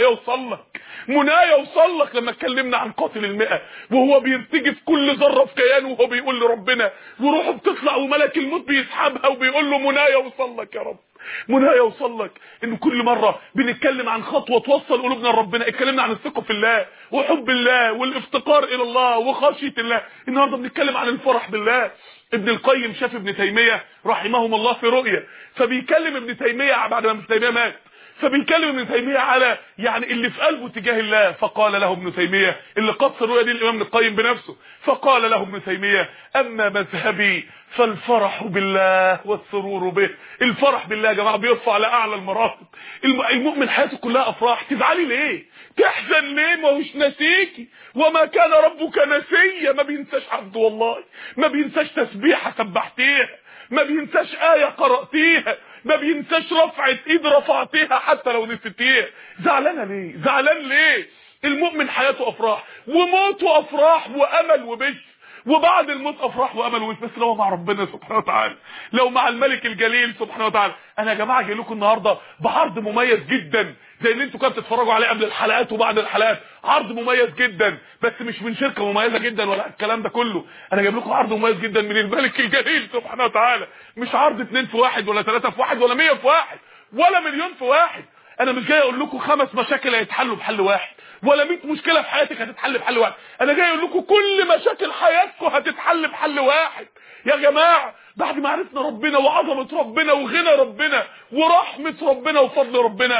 Speaker 1: وصلك لما اتكلمنا عن قاتل المئة وهو بيرتجف كل ذره في كيانه وهو بيقول لربنا وروحه بتطلع وملك الموت بيسحبها وبيقول له منايا وصلك يا رب، منايا وصلك. ان كل مره بنتكلم عن خطوه توصل قلوبنا لربنا، اتكلمنا عن الثقه في الله وحب الله والافتقار الى الله وخشيه الله، النهارده بنتكلم عن الفرح بالله. ابن القيم شاف ابن تيميه رحمهم الله في رؤيا، فبيكلم ابن تيميه بعد ما ابن تيميه مات، فبيكلم ابن تيميه على يعني اللي في قلبه تجاه الله. فقال له ابن تيميه، اللي قص الرؤيا دي الامام ابن القيم بنفسه، فقال له ابن تيميه: اما مذهبي فالفرح بالله والسرور به. الفرح بالله يا جماعه بيرفع لاعلى المراتب. المؤمن حياته كلها افراح. تزعلي ليه؟ تحزن ليه؟ ما هوش ناسيكي، وما كان ربك نسيا. ما بينساش عبده والله، ما بينساش تسبيحه سبحتيها، ما بينساش آية قرأتيها، ما بينساش رفعة ايد رفعتيها حتى لو نسيتيها. زعلانة ليه؟ زعلان ليه؟ المؤمن حياته افراح، وموته افراح وامل وبشر، وبعد الموت افراح وامل وبشر، بس لو مع ربنا سبحانه وتعالى، لو مع الملك الجليل سبحانه وتعالى. انا يا جماعه جاي لكم النهارده بعرض مميز جدا زي اللي انتوا كنتوا بتتفرجوا عليه قبل الحلقات وبعد الحلقات. عرض مميز جدا، بس مش من شركه مميزه جدا ولا الكلام ده كله. انا جايب لكم عرض مميز جدا من الملك الجليل سبحانه وتعالى. مش عرض 2 في 1 ولا 3 في 1 ولا 100 في 1 ولا مليون في 1. انا مش جاي اقول لكم 5 مشاكل هيتحلوا بحل واحد، ولا 100 مشكله في حياتك هتتحل بحل واحد. انا جاي اقول لكم كل مشاكل حياتكم هتتحل بحل واحد. يا جماعه بعد ما عرفنا ربنا وعظمه ربنا وغنى ربنا ورحمه ربنا وفضل ربنا،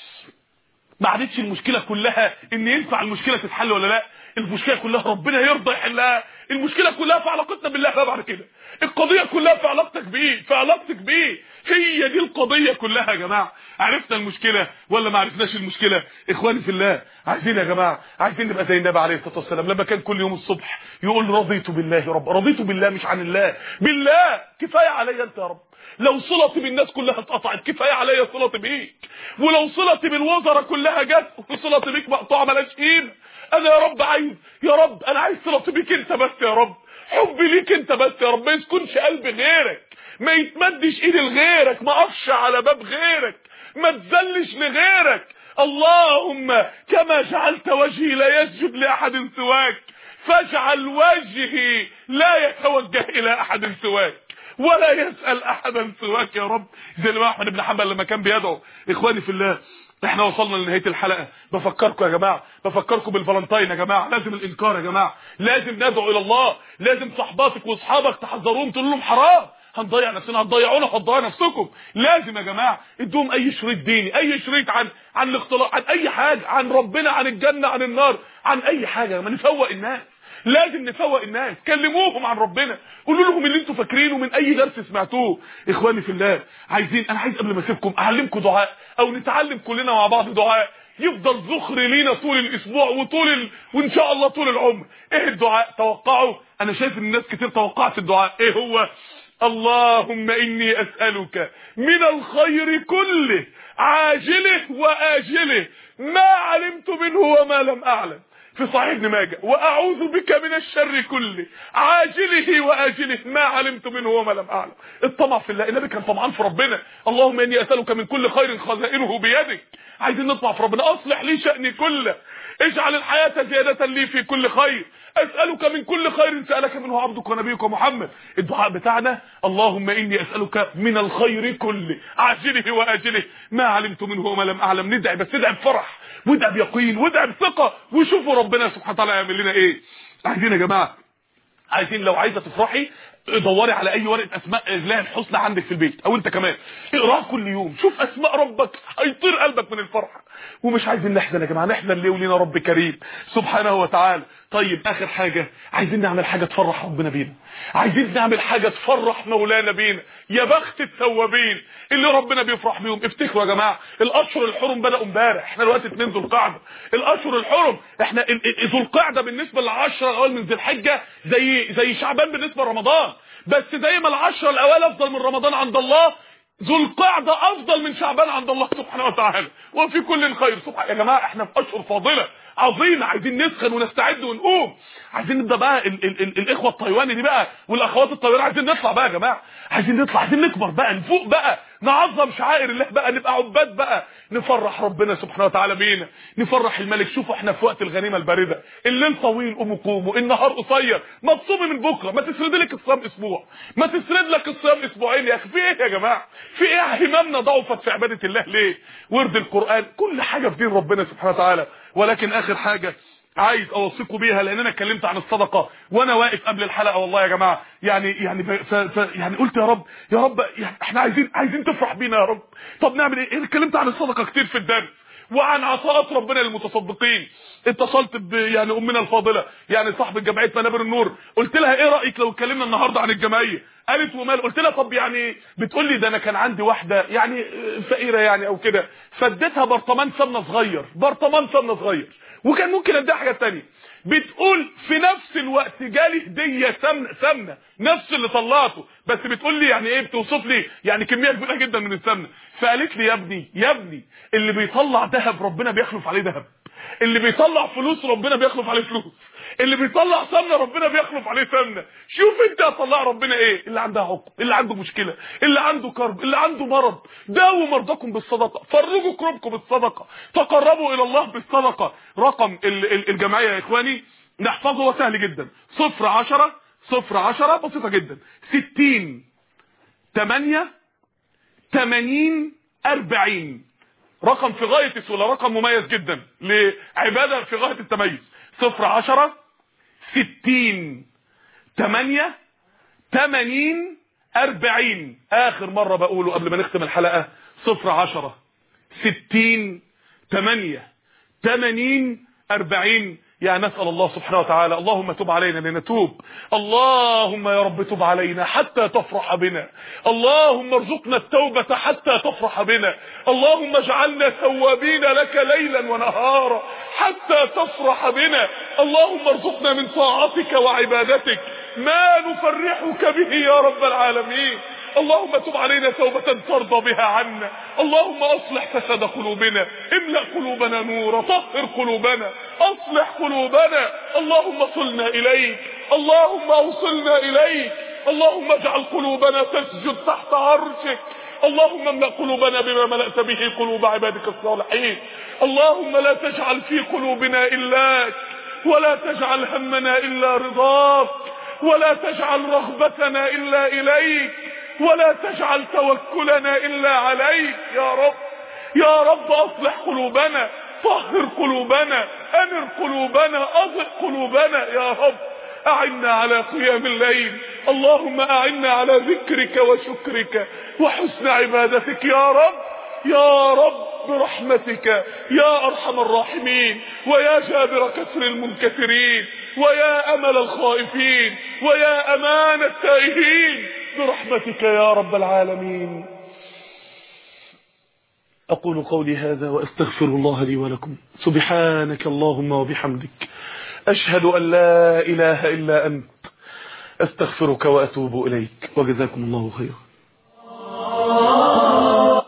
Speaker 1: ما عادتش المشكله كلها ان ينفع المشكله تتحل ولا لا. المشكله كلها ربنا يرضى يحلها. المشكله كلها في علاقتنا بالله بقى بعد كده. القضيه كلها في علاقتك بيه، في علاقتك بيه. هي دي القضيه كلها يا جماعه. عرفنا المشكله ولا ما عرفناش المشكله؟ اخواني في الله، عايزين يا جماعه، عايزين نبقى زي النبي عليه الصلاه والسلام لما كان كل يوم الصبح يقول: رضيت بالله رب. رضيت بالله، مش عن الله، بالله. كفايه عليا انت يا رب. لو صلتي بالناس كلها اتقطعت كفايه عليا صلتي بيك، ولو صلتي بالوزراء كلها جت وصلتي بيك مقطوعه مالهاش قيمه. انا يا رب عايز، يا رب انا عايز صلتي بيك انت بس يا رب، حبي ليك انت بس يا رب. ما يسكنش قلبي غيرك، ما يتمدش ايدي لغيرك، ما اقفش على باب غيرك، ما تذلش لغيرك. اللهم كما جعلت وجهي لا يسجد لاحد سواك، فاجعل وجهي لا يتوجه الى احد سواك ولا يسأل احدا سواك يا رب. زي الامام احمد بن حنبل لما كان بيدعو. اخواني في الله، احنا وصلنا لنهايه الحلقه. بفكركم يا جماعه، بفكركم بالفالنتين يا جماعه. لازم الانكار يا جماعه، لازم ندعو الى الله. لازم صحباتك واصحابك تحذروهم، تقول لهم حرام، هنضيع نفسنا، هتضيعونا، هتضيعوا نفسكم. لازم يا جماعه ادوهم اي شريط ديني، اي شريط عن الاختلاط، عن اي حاجه، عن ربنا، عن الجنه، عن النار، عن اي حاجه. ما نفوق الناس، لازم نفوق الناس. كلموهم عن ربنا، قولوا لهم اللي انتوا فاكرينه من اي درس سمعتوه. اخواني في الله، انا عايز قبل ما اسيبكم اعلمكم دعاء، او نتعلم كلنا مع بعض دعاء يفضل ذخر لينا طول الاسبوع وان شاء الله طول العمر. ايه الدعاء؟ توقعوا. انا شايف ان الناس كتير توقعت الدعاء. ايه هو؟ اللهم اني اسالك من الخير كله عاجله واجله ما علمت منه وما لم اعلم، في صحيح ابن ماجه. واعوذ بك من الشر كله عاجله واجله ما علمت منه وما لم اعلم. الطمع في الله. النبي كان طمعان في ربنا. اللهم اني اسالك من كل خير خزائنه بيدك. عايزين نطمع في ربنا. اصلح لي شأني كله، اجعل الحياة زيادة لي في كل خير، اسألك من كل خير سألك منه عبدك ونبيك محمد. الدعاء بتاعنا: اللهم اني اسألك من الخير كله عاجله واجله ما علمت منه وما لم اعلم. ندعي، بس ادعي بفرح، وادعي بيقين، وادعي بثقة، وشوفوا ربنا سبحانه وتعالى يعمل لنا ايه. عايزين يا جماعة، عايزين لو عايزة تفرحي دوري على اي ورقه اسماء الله الحسنى عندك في البيت، او انت كمان اقراها كل يوم. شوف اسماء ربك، هيطير قلبك من الفرحه. ومش عايزين نحزن يا جماعه، نحزن ليه ولينا رب كريم سبحانه وتعالى. طيب اخر حاجه، عايزين نعمل حاجه تفرح ربنا بينا، عايزين نعمل حاجه تفرح مولانا بينا. يا بخت التوابين اللي ربنا بيفرح بيهم. افتكروا يا جماعه الاشهر الحرم بداوا امبارح، احنا دلوقتي 2 ذو القعده. الاشهر الحرم، احنا ذو القعده بالنسبه لل10 الاوائل من ذي الحجه زي شعبان بالنسبه لرمضان، بس زي ما ال10 الاوائل افضل من رمضان عند الله، ذو القعده افضل من شعبان عند الله سبحانه وتعالى. وفي كل خير. سبحان يا جماعه، احنا في اشهر فاضله عظيمه، عايزين نسخن ونستعد ونقوم. عايزين نبدا بقى الاخوه الطيواني دي بقى والاخوات الطيواني، عايزين نطلع بقى يا جماعه، عايزين نطلع، عايزين نكبر بقى، نفوق بقى، نعظم شعائر الله بقى، نبقى عباد بقى، نفرح ربنا سبحانه وتعالى بينا، نفرح الملك. شوفوا احنا في وقت الغنيمه البارده، الليل طويل قوموا قوموا، النهار قصير، ما تصومي من بكره، ما تسرد لك الصيام اسبوع، ما تسرد لك الصيام اسبوعين. يا اخي في ايه يا جماعه؟ في ايه؟ هممنا ضعفت في عباده الله ليه؟ ورد القران، كل حاجه في دين ربنا سبحانه وتعالى. ولكن اخر حاجه عايز اوصيكم بيها، لان انا اتكلمت عن الصدقه وانا واقف قبل الحلقه والله يا جماعه، يعني قلت يا رب يعني احنا عايزين تفرح بينا يا رب. طب نعمل ايه؟ انا اتكلمت عن الصدقه كتير في الدرس وعن عطاءات ربنا للمتصدقين. اتصلت يعني امنا الفاضله يعني صاحبه جمعيه منابر النور، قلت لها ايه رايك لو اتكلمنا النهارده عن الجمعيه؟ قالت ومال. قلت لها طب يعني بتقول لي ده انا كان عندي واحده يعني فقيره يعني او كده، فاديتها برطمان سمنه صغير، وكان ممكن اديها حاجه ثانيه. بتقول في نفس الوقت جالي هديه سمنه نفس اللي طلعته، بس بتقول لي يعني ايه، بتوصف لي يعني كميه كبيره جدا من السمنه. فقالت لي يا ابني اللي بيطلع ذهب ربنا بيخلف عليه ذهب، اللي بيطلع فلوس ربنا بيخلف عليه فلوس، اللي بيطلع سمنه ربنا بيخلف عليه سمنه. شوف انت هتطلع ربنا ايه؟ اللي عندها عقم، اللي عنده مشكله، اللي عنده كرب، اللي عنده مرض. داووا مرضاكم بالصدقه، فرجوا كربكم بالصدقه، تقربوا الى الله بالصدقه. رقم الجمعيه يا اخواني نحفظه، هو سهل جدا، 010 بسيطه جدا، 60 8 80 40. رقم في غايه السهوله، رقم مميز جدا لعباده في غايه التميز. 010 60 8 80 40. اخر مره بقوله قبل ما نختم الحلقه، 010 60 8 80 40. يعني نسأل الله سبحانه وتعالى اللهم تب علينا لنتوب، اللهم يا رب تب علينا حتى تفرح بنا، اللهم ارزقنا التوبة حتى تفرح بنا، اللهم اجعلنا توابين لك ليلا ونهارا حتى تفرح بنا، اللهم ارزقنا من طاعتك وعبادتك ما نفرحك به يا رب العالمين. اللهم تب علينا توبة ترضى بها عنا، اللهم اصلح فساد قلوبنا، املأ قلوبنا نورا، طهر قلوبنا، اصلح قلوبنا، اللهم صلنا اليك، اللهم اوصلنا اليك، اللهم اجعل قلوبنا تسجد تحت عرشك، اللهم املأ قلوبنا بما ملأت به قلوب عبادك الصالحين، اللهم لا تجعل في قلوبنا إلاك، ولا تجعل همنا إلا رضاك، ولا تجعل رغبتنا إلا إليك، ولا تجعل توكلنا إلا عليك يا رب. يا رب اصلح قلوبنا، طهر قلوبنا، انر قلوبنا، اضئ قلوبنا يا رب. اعنا على قيام الليل، اللهم اعنا على ذكرك وشكرك وحسن عبادتك يا رب، يا رب برحمتك يا ارحم الراحمين، ويا جابر كسر المنكسرين، ويا امل الخائفين، ويا امان التائهين، برحمتك يا رب العالمين. أقول قولي هذا وأستغفر الله لي ولكم. سبحانك اللهم وبحمدك، أشهد أن لا إله إلا أنت، أستغفرك وأتوب إليك، وجزاكم الله خيرا.